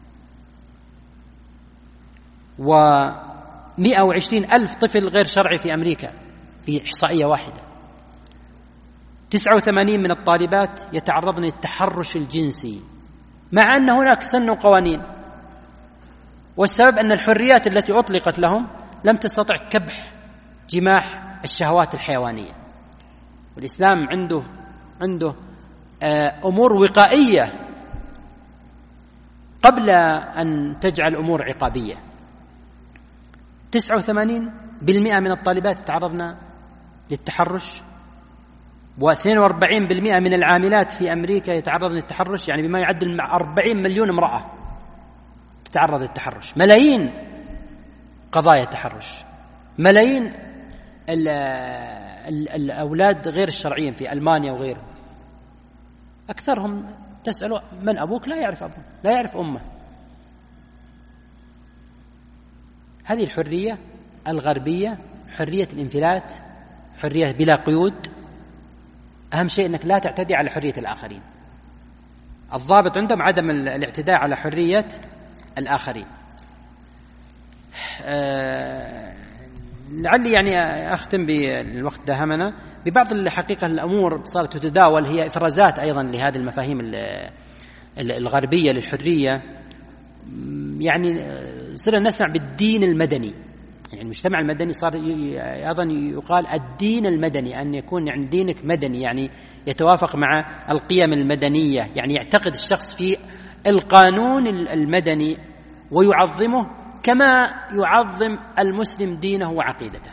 ومئة وعشرين ألف طفل غير شرعي في أمريكا في إحصائية واحدة. تسعة وثمانين من الطالبات يتعرضن للتحرش الجنسي، مع أن هناك سن وقوانين، والسبب أن الحريات التي أطلقت لهم لم تستطع كبح جماح الشهوات الحيوانية. والإسلام عنده عنده أمور وقائية قبل أن تجعل أمور عقابية. تسعة وثمانين بالمئة من الطالبات تعرضن للتحرش، واثنين وأربعين بالمئة من العاملات في أمريكا يتعرضن للتحرش، يعني بما يعدل مع أربعين مليون امرأة تتعرض للتحرش. ملايين قضايا تحرش، ملايين ال ال الأولاد غير الشرعيين في ألمانيا وغيره، أكثرهم تسأله من أبوك؟ لا يعرف أبوه، لا يعرف أمه. هذه الحرية الغربية، حرية الانفلات، حرية بلا قيود. أهم شيء أنك لا تعتدي على حرية الآخرين. الضابط عندهم عدم الاعتداء على حرية الآخرين. أه لعلي يعني أختم بالوقت داهمنا ببعض الحقيقة الأمور صارت تتداول، هي إفرازات أيضا لهذه المفاهيم الغربية للحرية. يعني صرنا نسمع بالدين المدني، يعني المجتمع المدني صار أيضا يقال الدين المدني، أن يكون يعني دينك مدني، يعني يتوافق مع القيم المدنية، يعني يعتقد الشخص في القانون المدني ويعظمه كما يعظم المسلم دينه وعقيدته.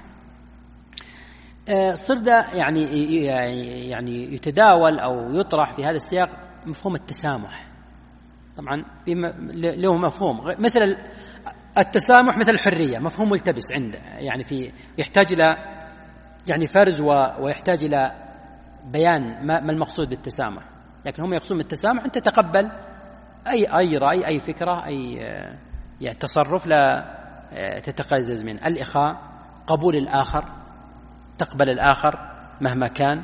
صرنا يعني يعني يتداول أو يطرح في هذا السياق مفهوم التسامح. طبعا له مفهوم مثل التسامح مثل الحرية، مفهوم ملتبس عنده، يعني في يحتاج إلى يعني فرز ويحتاج إلى بيان ما المقصود بالتسامح. لكن هم يقصدون بالتسامح أن تتقبل أي أي رأي، أي فكرة، أي يعني تصرف لا تتقزز منه. الإخاء قبول الآخر، تقبل الآخر مهما كان.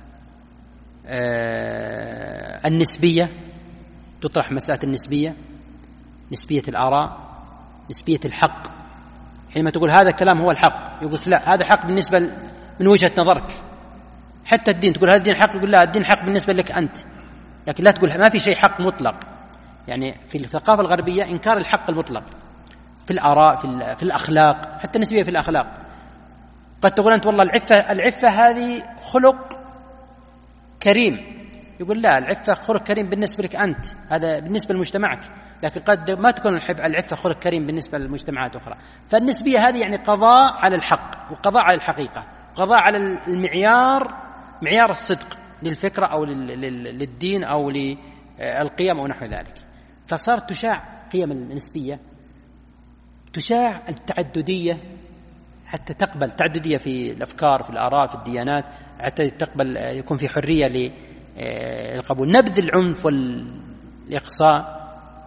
النسبية، تطرح مسألة النسبية، نسبية الآراء، نسبية الحق. حينما تقول هذا الكلام هو الحق، يقول لا هذا حق بالنسبة من وجهة نظرك. حتى الدين تقول هذا الدين حق، يقول لا الدين حق بالنسبة لك أنت، لكن لا تقول ما في شيء حق مطلق. يعني في الثقافة الغربية إنكار الحق المطلق في الآراء، في, في الأخلاق، حتى النسبية في الأخلاق. قد تقول أنت والله العفة العفة هذه خلق كريم، يقول لا العفة خلق كريم بالنسبة لك أنت، هذا بالنسبة لمجتمعك، لكن قد ما تكون العفة خلق كريم بالنسبة لمجتمعات أخرى. فالنسبية هذه يعني قضاء على الحق وقضاء على الحقيقة، قضاء على المعيار، معيار الصدق للفكرة أو للدين أو للقيم أو نحو ذلك. فصار تشاع قيم النسبية، تشاع التعددية، حتى تقبل تعددية في الأفكار، في الآراء، في الديانات، حتى تقبل يكون في حرية للقبول. نبذ العنف والإقصاء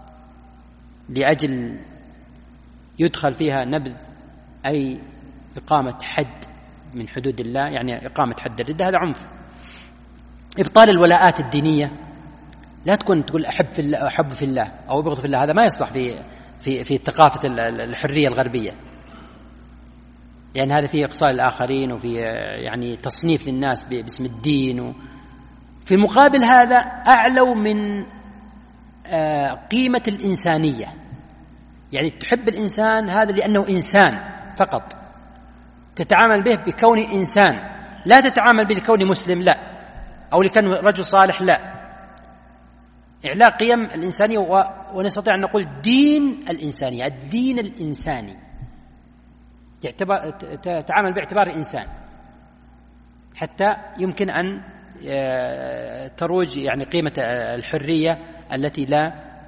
لأجل يدخل فيها نبذ أي إقامة حد من حدود الله، يعني إقامة حد الردة، هذا عنف. إبطال الولاءات الدينية، لا تكون تقول أحب في الله أحب في الله أو أبغض في الله، هذا ما يصلح في في في ثقافة الحرية الغربية، يعني هذا فيه إقصاء الآخرين وفي يعني تصنيف للناس باسم الدين. في مقابل هذا أعلو من قيمة الإنسانية، يعني تحب الإنسان هذا لأنه إنسان فقط، تتعامل به بكون إنسان، لا تتعامل به لكون مسلم لا، أو لكون رجل صالح لا. إعلاء قيم الإنسانية، ونستطيع أن نقول دين الإنسانية، الدين الإنساني تتعامل باعتبار إنسان، حتى يمكن أن تروج يعني قيمة الحرية التي لا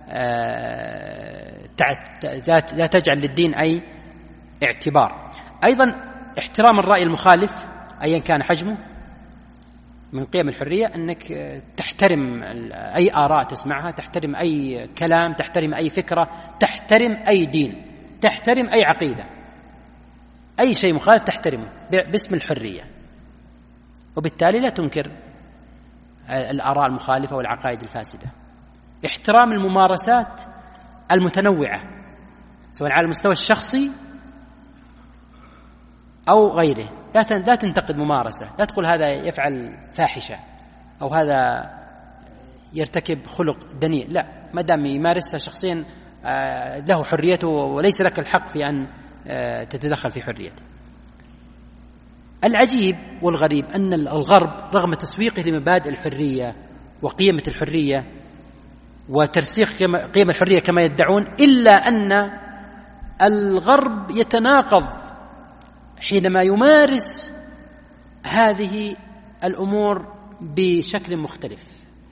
لا تجعل للدين أي اعتبار. أيضا احترام الرأي المخالف أيا كان حجمه، من قيم الحرية أنك تحترم أي آراء تسمعها، تحترم أي كلام، تحترم أي فكرة، تحترم أي دين، تحترم أي عقيدة، أي شيء مخالف تحترمه باسم الحرية، وبالتالي لا تنكر الآراء المخالفة والعقائد الفاسدة. احترام الممارسات المتنوعة سواء على المستوى الشخصي أو غيره، لا تنتقد ممارسة، لا تقول هذا يفعل فاحشة أو هذا يرتكب خلق دنيء، لا، ما دام يمارسها شخصيا له حريته وليس لك الحق في أن تتدخل في حريته. العجيب والغريب أن الغرب رغم تسويقه لمبادئ الحرية وقيمة الحرية وترسيخ قيم الحرية كما يدعون، إلا أن الغرب يتناقض حينما يمارس هذه الأمور بشكل مختلف.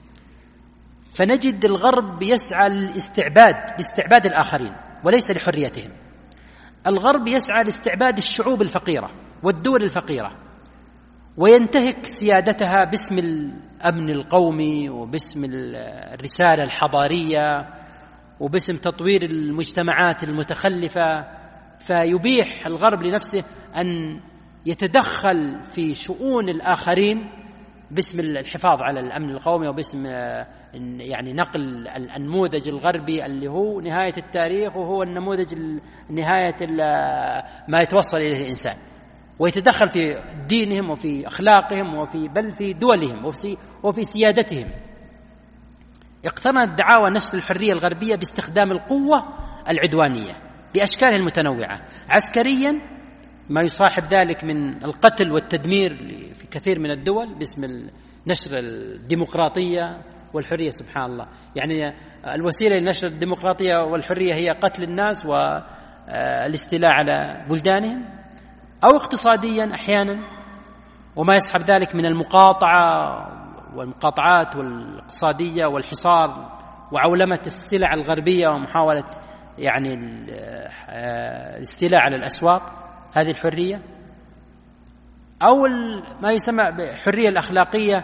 فنجد الغرب يسعى للاستعباد، لاستعباد الآخرين وليس لحريتهم. الغرب يسعى لاستعباد الشعوب الفقيرة والدول الفقيرة، وينتهك سيادتها باسم الأمن القومي وباسم الرسالة الحضارية وباسم تطوير المجتمعات المتخلفة. فيبيح الغرب لنفسه أن يتدخل في شؤون الآخرين باسم الحفاظ على الأمن القومي وباسم يعني نقل النموذج الغربي اللي هو نهاية التاريخ وهو النموذج نهاية ما يتوصل إليه الإنسان، ويتدخل في دينهم وفي أخلاقهم وفي بل في دولهم وفي, وفي سيادتهم. اقترنت دعاوى نشر الحرية الغربية باستخدام القوة العدوانية، بأشكاله المتنوعة، عسكريا ما يصاحب ذلك من القتل والتدمير في كثير من الدول باسم نشر الديمقراطية والحرية. سبحان الله، يعني الوسيلة لنشر الديمقراطية والحرية هي قتل الناس والاستيلاء على بلدانهم، أو اقتصاديا أحيانا وما يصحب ذلك من المقاطعة والمقاطعات والاقتصادية والحصار وعولمة السلع الغربية ومحاولة يعني الاستيلاء على الأسواق، هذه الحرية. أو ما يسمى بالحرية الأخلاقية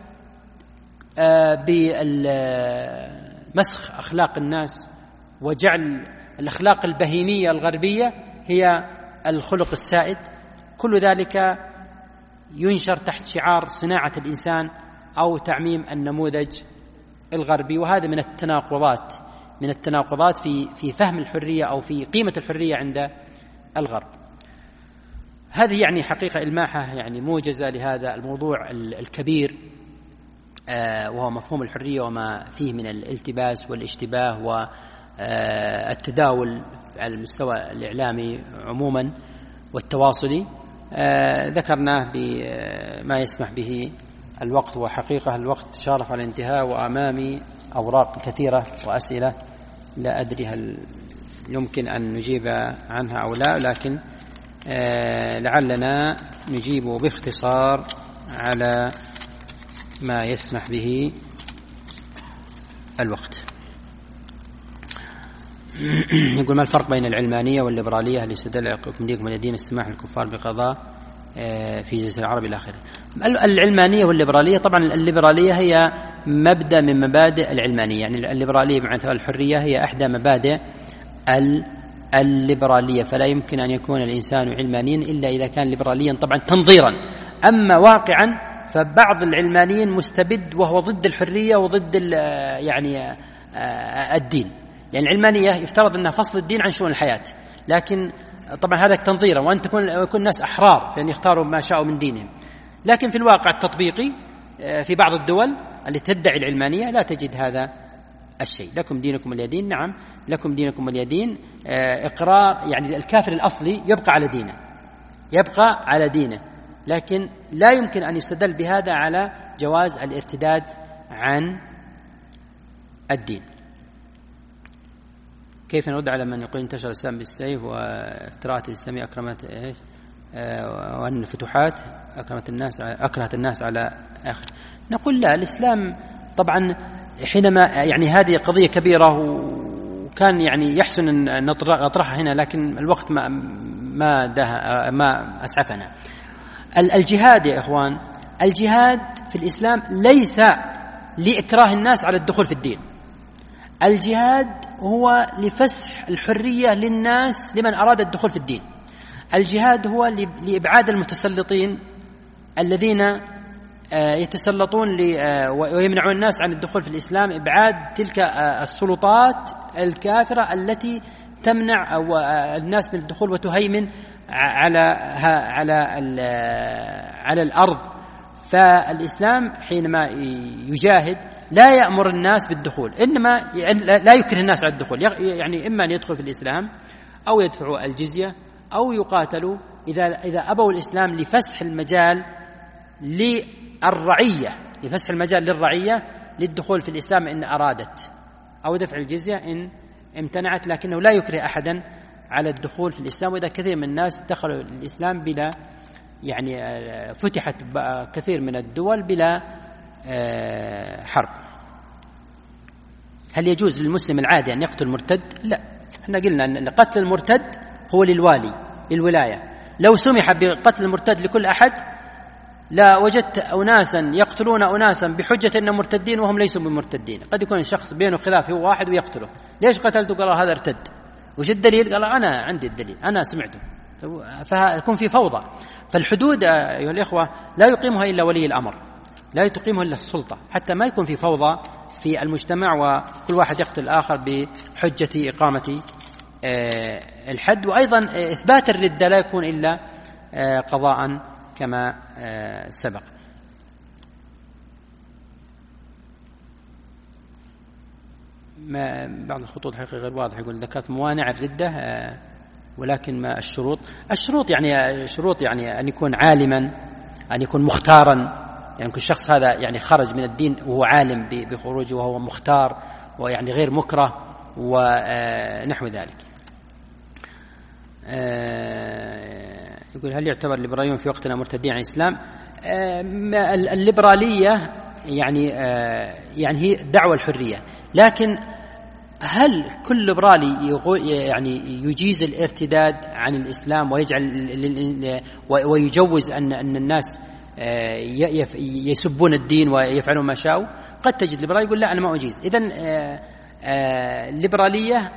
بمسخ أخلاق الناس وجعل الأخلاق البهيمية الغربية هي الخلق السائد. كل ذلك ينشر تحت شعار صناعة الإنسان أو تعميم النموذج الغربي، وهذا من التناقضات من التناقضات في في فهم الحرية أو في قيمة الحرية عند الغرب. هذه يعني حقيقة إلماحة يعني موجزة لهذا الموضوع الكبير وهو مفهوم الحرية وما فيه من الالتباس والاشتباه والتداول على المستوى الإعلامي عموما والتواصلي. ذكرناه بما يسمح به الوقت، وحقيقة الوقت شارف على الانتهاء وأمامي أوراق كثيرة وأسئلة لا أدري هل يمكن أن نجيب عنها أو لا، لكن لعلنا نجيب باختصار على ما يسمح به الوقت. يقول: ما الفرق بين العلمانية والليبرالية؟ هل يستدل عليكم دينكم والدين السماح للكفار بقضاء في جزيرة العرب إلى آخره؟ العلمانية والليبرالية، طبعا الليبرالية هي مبدأ من مبادئ العلمانية، يعني الليبرالية بمعنى الحرية هي إحدى مبادئ الليبرالية، فلا يمكن أن يكون الإنسان علمانيا إلا إذا كان ليبراليا طبعا تنظيرا. أما واقعا فبعض العلمانيين مستبد وهو ضد الحرية وضد يعني الدين، لأن العلمانية يفترض أنها فصل الدين عن شؤون الحياة، لكن طبعا هذا تنظيرا، وأن تكون يكون الناس أحرار فأن يختاروا ما شاءوا من دينهم. لكن في الواقع التطبيقي في بعض الدول التي تدعي العلمانية لا تجد هذا الشيء. لكم دينكم ولي دين، نعم لكم دينكم ولي دين، إقرار يعني الكافر الأصلي يبقى على دينه يبقى على دينه لكن لا يمكن أن يستدل بهذا على جواز الارتداد عن الدين. كيف نرد على من يقول انتشر الإسلام بالسيف وافتراءات الإسلامية أكرمت إيش آه وأن الفتوحات أكرمت الناس أكرهت الناس على آخر؟ نقول لا، الإسلام طبعا حينما يعني هذه قضية كبيرة وكان يعني يحسن أن نطرحها هنا، لكن الوقت ما ما ده ما أسعفنا. الجهاد يا إخوان، الجهاد في الإسلام ليس لإكراه الناس على الدخول في الدين، الجهاد هو لفسح الحرية للناس لمن أراد الدخول في الدين. الجهاد هو لإبعاد المتسلطين الذين يتسلطون ويمنعون الناس عن الدخول في الإسلام، إبعاد تلك السلطات الكافرة التي تمنع الناس من الدخول وتهيمن على على على الأرض. فالإسلام حينما يجاهد لا يأمر الناس بالدخول، إنما لا يكره الناس على الدخول، يعني إما أن يدخل في الإسلام أو يدفعوا الجزية أو يقاتلوا إذا إذا أبوا الإسلام لفسح المجال للرعية لفسح المجال للرعية للدخول في الإسلام إن أرادت، أو دفع الجزية إن امتنعت، لكنه لا يكره أحدا على الدخول في الإسلام. وإذا كثير من الناس دخلوا الإسلام بلا يعني فتحت كثير من الدول بلا حرب. هل يجوز للمسلم العادي أن يقتل المرتد؟ لا، احنا قلنا أن قتل المرتد هو للوالي للولاية. لو سمح بقتل المرتد لكل أحد لا وجدت أناسا يقتلون أناسا بحجة أنهم مرتدين وهم ليسوا بمرتدين. قد يكون الشخص بينه خلاف هو واحد ويقتله، ليش قتلته؟ قال هذا ارتد. وش الدليل؟ قال أنا عندي الدليل، أنا سمعته. فيكون في فوضى. فالحدود أيها الإخوة لا يقيمها إلا ولي الأمر، لا تقيمها إلا السلطة، حتى ما يكون في فوضى في المجتمع وكل واحد يقتل الآخر بحجة إقامة الحد. وأيضا إثبات الردة لا يكون إلا قضاء كما سبق. ما بعض الخطوط حقيقة غير واضح. يقول ذكرت موانع الردة ولكن ما الشروط؟ الشروط يعني شروط يعني أن يكون عالما، أن يكون مختارا، يعني كل شخص هذا يعني خرج من الدين وهو عالم بخروجه وهو مختار ويعني غير مكره ونحو ذلك. يقول هل يعتبر الليبراليون في وقتنا مرتدين عن الإسلام؟ الليبرالية يعني يعني هي دعوة الحرية، لكن هل كل ليبرالي يعني يجيز الارتداد عن الإسلام ويجعل ويجوز أن أن الناس يسبون الدين ويفعلون ما شاءوا؟ قد تجد ليبرالي يقول لا أنا ما أجيز. إذن الليبرالية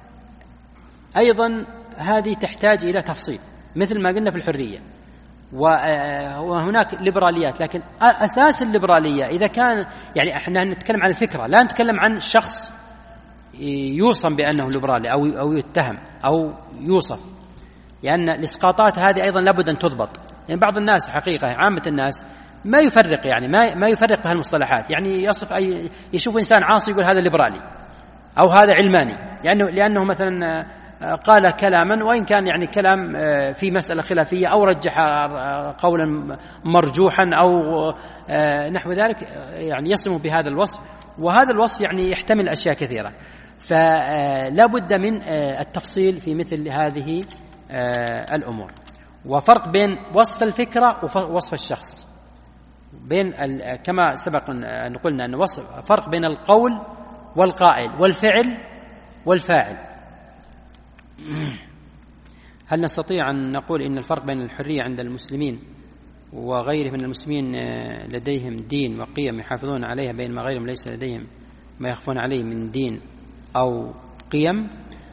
أيضا هذه تحتاج إلى تفصيل مثل ما قلنا في الحرية، وهناك ليبراليات، لكن أساس الليبرالية إذا كان يعني احنا نتكلم عن الفكرة، لا نتكلم عن شخص يوصم بأنه ليبرالي أو أو يتهم أو يوصف، لأن الإسقاطات هذه أيضا لابد أن تضبط. يعني بعض الناس حقيقة عامة الناس ما يفرق يعني ما ما يفرق بهالمصطلحات، يعني يصف أي يشوف إنسان عاصي يقول هذا ليبرالي أو هذا علماني، لأنه لأنه مثلا قال كلاما وإن كان يعني كلام في مسألة خلافية أو رجح قولا مرجوحا أو نحو ذلك، يعني يصم بهذا الوصف، وهذا الوصف يعني يحتمل أشياء كثيرة. فلا بد من التفصيل في مثل هذه الأمور، وفرق بين وصف الفكرة ووصف الشخص، بين كما سبق أن قلنا أن وصف فرق بين القول والقائل والفعل والفاعل. هل نستطيع أن نقول إن الفرق بين الحرية عند المسلمين وغيرهم من المسلمين لديهم دين وقيم يحافظون عليها، بينما غيرهم ليس لديهم ما يخفون عليه من دين أو قيم؟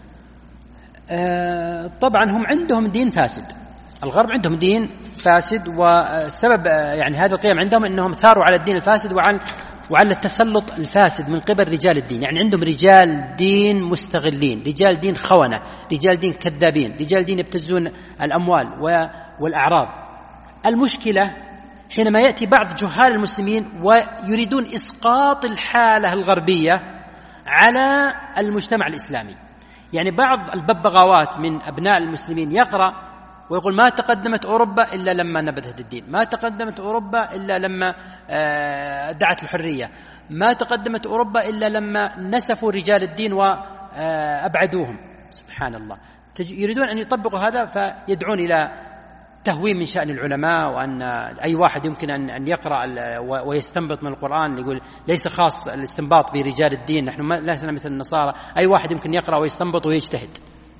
آه طبعا هم عندهم دين فاسد، الغرب عندهم دين فاسد، والسبب يعني هذه القيم عندهم أنهم ثاروا على الدين الفاسد وعلى وعلى التسلط الفاسد من قبل رجال الدين. يعني عندهم رجال دين مستغلين، رجال دين خونة، رجال دين كذابين، رجال دين يبتزون الأموال والأعراض. المشكلة حينما يأتي بعض جهال المسلمين ويريدون إسقاط الحالة الغربية على المجتمع الإسلامي. يعني بعض الببغاوات من أبناء المسلمين يقرأ ويقول ما تقدمت أوروبا إلا لما نبذت الدين، ما تقدمت أوروبا إلا لما دعت الحرية، ما تقدمت أوروبا إلا لما نسفوا رجال الدين وأبعدوهم. سبحان الله، يريدون أن يطبقوا هذا فيدعون إلى تهوين من شأن العلماء، وأن أي واحد يمكن أن يقرأ ويستنبط من القرآن. يقول ليس خاص الاستنباط برجال الدين، نحن لسنا مثل النصارى، أي واحد يمكن يقرأ ويستنبط ويجتهد.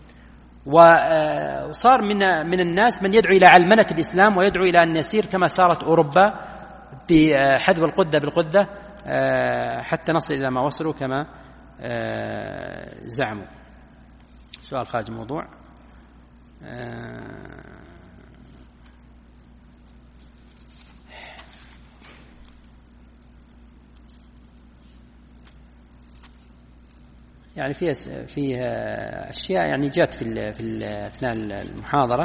وصار من من الناس من يدعو إلى علمنة الإسلام ويدعو إلى أن يسير كما سارت أوروبا بحذو القدة بالقدة حتى نصل إلى ما وصلوا كما زعموا. سؤال خارج الموضوع. يعني في في أشياء يعني جات في في أثناء المحاضرة.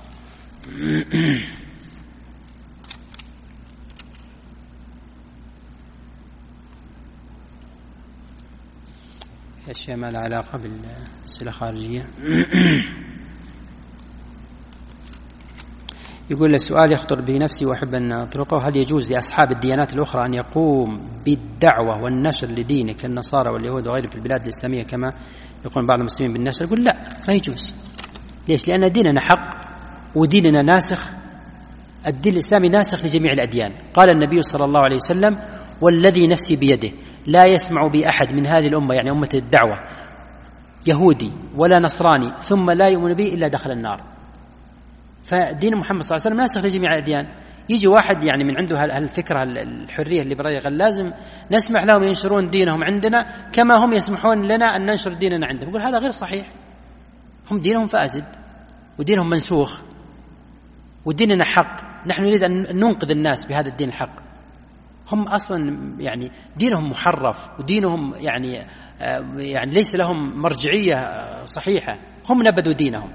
أشياء ما لها علاقة بالأسئلة الخارجية. يقول السؤال يخطر به نفسي وأحب أن أطرقه: هل يجوز لأصحاب الديانات الأخرى أن يقوم بالدعوة والنشر لدينه كالنصارى واليهود وغيرهم في البلاد الإسلامية كما يقول بعض المسلمين بالنشر؟ يقول لا، ما يجوز. ليش؟ لأن ديننا حق وديننا ناسخ، الدين الإسلامي ناسخ لجميع الأديان. قال النبي صلى الله عليه وسلم: والذي نفسي بيده لا يسمع بأحد من هذه الأمة، يعني أمة الدعوة، يهودي ولا نصراني ثم لا يؤمن به إلا دخل النار. فدين محمد صلى الله عليه وسلم ناسخ لجميع الأديان. يجي واحد يعني من عنده هالفكرة الحرية الليبرالية قال لازم نسمح لهم ينشرون دينهم عندنا كما هم يسمحون لنا أن ننشر ديننا عندهم. يقول هذا غير صحيح، هم دينهم فاسد ودينهم منسوخ وديننا حق، نحن نريد أن ننقذ الناس بهذا الدين الحق. هم أصلا يعني دينهم محرف ودينهم يعني يعني ليس لهم مرجعية صحيحة، هم نبذوا دينهم.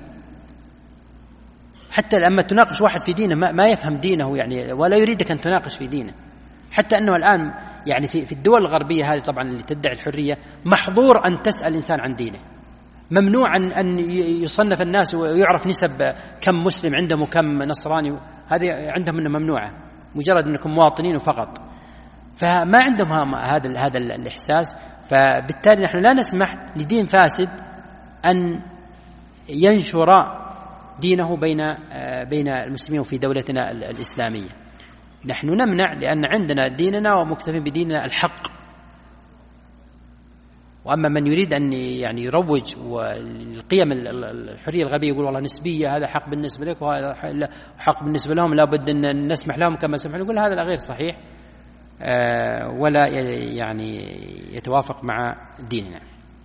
حتى لما تناقش واحد في دينه ما يفهم دينه يعني ولا يريدك أن تناقش في دينه، حتى أنه الآن يعني في الدول الغربية هذه طبعا اللي تدعي الحرية محظور أن تسأل الإنسان عن دينه، ممنوع أن يصنف الناس ويعرف نسب كم مسلم عندهم وكم نصراني، هذه عندهم إنه ممنوعة، مجرد أنكم مواطنين فقط. فما عندهم هذا هذا الإحساس، فبالتالي نحن لا نسمح لدين فاسد أن ينشر دينه بين بين المسلمين في دولتنا الإسلامية. نحن نمنع لأن عندنا ديننا ومكتفين بديننا الحق. وأما من يريد أن يعني يروج والقيم الحرية الغربية يقول والله نسبية، هذا حق بالنسبة لك وهذا حق بالنسبة لهم، لا بد أن نسمح لهم كما سمح، يقول هذا غير صحيح ولا يعني يتوافق مع ديننا.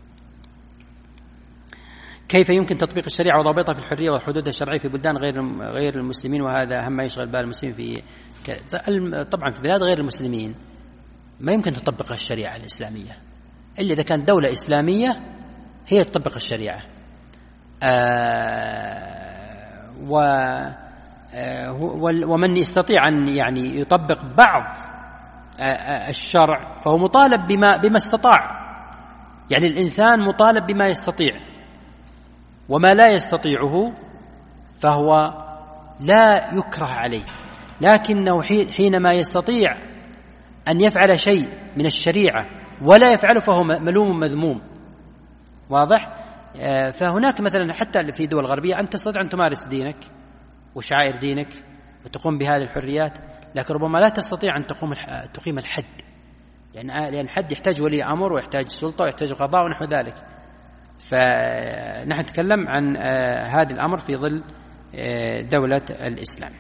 كيف يمكن تطبيق الشريعة وضابطها في الحرية والحدود الشرعية في بلدان غير غير المسلمين، وهذا أهم ما يشغل بال المسلمين في طبعا في بلاد غير المسلمين ما يمكن تطبق الشريعة الإسلامية إلا إذا كانت دولة إسلامية هي تطبق الشريعة. آه و آه ومن يستطيع أن يعني يطبق بعض آه الشرع فهو مطالب بما بما استطاع، يعني الإنسان مطالب بما يستطيع، وما لا يستطيعه فهو لا يكره عليه، لكنه حينما يستطيع أن يفعل شيء من الشريعة ولا يفعله فهو ملوم مذموم. واضح؟ فهناك مثلا حتى في دول غربية أنت تستطيع أن تمارس دينك وشعائر دينك وتقوم بهذه الحريات، لكن ربما لا تستطيع أن تقوم تقيم الحد، لأن لأن الحد يحتاج ولي أمر ويحتاج سلطة ويحتاج قضاء ونحو ذلك. فنحن نتكلم عن هذا الأمر في ظل دولة الإسلام.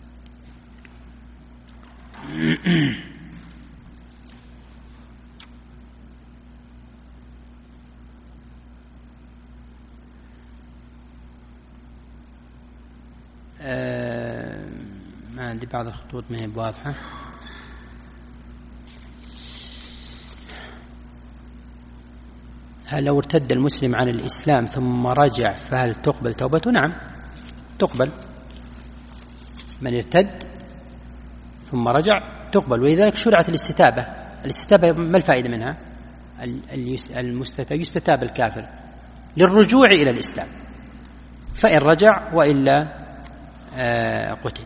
ما عندي بعض الخطوط ما هي واضحة. هل لو ارتد المسلم عن الإسلام ثم رجع فهل تقبل توبته؟ نعم تقبل، من ارتد ثم رجع تقبل، ولذلك شرعت الاستتابة. الاستتابة ما الفائدة منها؟ يستتاب الكافر للرجوع إلى الإسلام، فإن رجع وإلا قتل.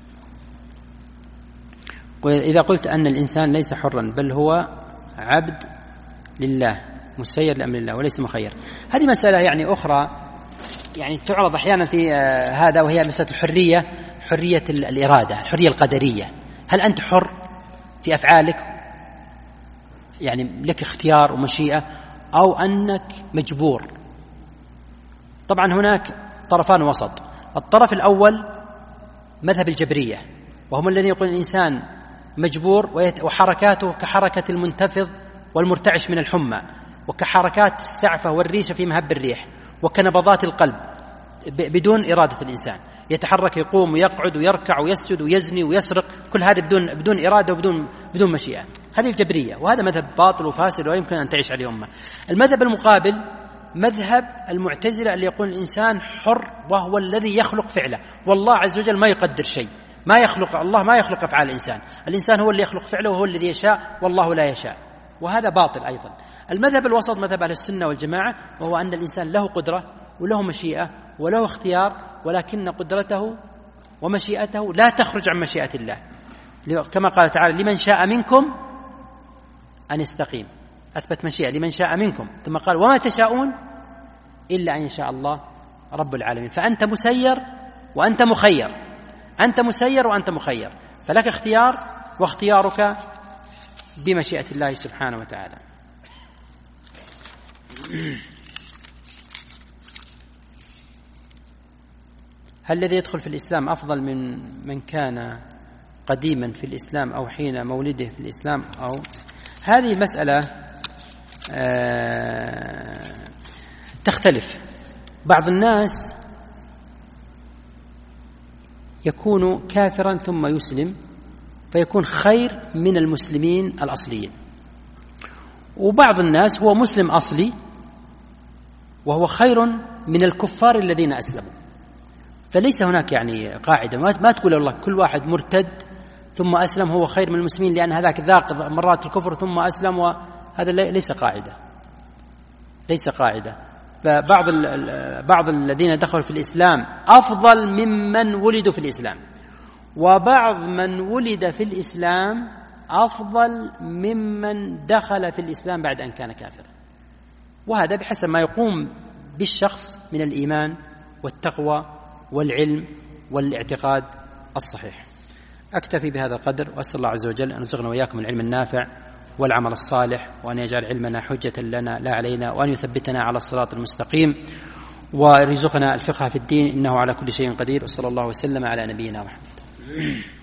وإذا قلت أن الإنسان ليس حرا بل هو عبد لله مسير لأمر الله وليس مخير، هذه مسألة يعني أخرى يعني تعرض أحيانا في هذا، وهي مسألة الحرية، حرية الإرادة، الحرية القدرية. هل أنت حر في أفعالك يعني لك اختيار ومشيئة، أو أنك مجبور؟ طبعا هناك طرفان وسط. الطرف الأول مذهب الجبرية، وهم الذين يقولون الإنسان مجبور وحركاته كحركة المنتفض والمرتعش من الحمى، وكحركات السعفة والريشة في مهب الريح، وكنبضات القلب بدون إرادة الإنسان، يتحرك يقوم ويقعد ويركع ويسجد ويزني ويسرق، كل هذا بدون بدون إرادة وبدون بدون مشيئة. هذه الجبرية، وهذا مذهب باطل وفاسد ولا يمكن أن تعيش عليه أمة. المذهب المقابل مذهب المعتزلة اللي يقول الإنسان حر وهو الذي يخلق فعله، والله عز وجل ما يقدر شيء، ما يخلق الله ما يخلق أفعال الإنسان، الإنسان هو اللي يخلق فعله وهو الذي يشاء والله لا يشاء، وهذا باطل أيضا. المذهب الوسط مذهب أهل السنة والجماعة، وهو أن الإنسان له قدرة وله مشيئة وله اختيار، ولكن قدرته ومشيئته لا تخرج عن مشيئة الله، كما قال تعالى لمن شاء منكم أن يستقيم، أثبت مشيئة لمن شاء منكم، ثم قال وما تشاءون إلا أن يشاء الله رب العالمين. فأنت مسير وأنت مخير، أنت مسير وأنت مخير، فلك اختيار واختيارك بمشيئة الله سبحانه وتعالى. هل الذي يدخل في الإسلام أفضل من من كان قديما في الإسلام أو حين مولده في الإسلام؟ أو هذه مسألة آه تختلف. بعض الناس يكون كافرا ثم يسلم فيكون خير من المسلمين الأصليين، وبعض الناس هو مسلم أصلي وهو خير من الكفار الذين أسلموا. فليس هناك يعني قاعدة ما تقول الله كل واحد مرتد ثم أسلم هو خير من المسلمين لأن هذاك ذاق مرات الكفر ثم أسلم، وهذا ليس قاعدة، ليس قاعدة. فبعض بعض الذين دخلوا في الإسلام أفضل ممن ولدوا في الإسلام، وبعض من ولد في الإسلام أفضل ممن دخل في الإسلام بعد أن كان كافرا، وهذا بحسب ما يقوم بالشخص من الإيمان والتقوى والعلم والاعتقاد الصحيح. أكتفي بهذا القدر، وأسأل الله عز وجل أن يرزقنا وإياكم العلم النافع والعمل الصالح، وأن يجعل علمنا حجة لنا لا علينا، وأن يثبتنا على الصراط المستقيم، ويرزقنا الفقه في الدين، إنه على كل شيء قدير. وصلى الله وسلم على نبينا محمد.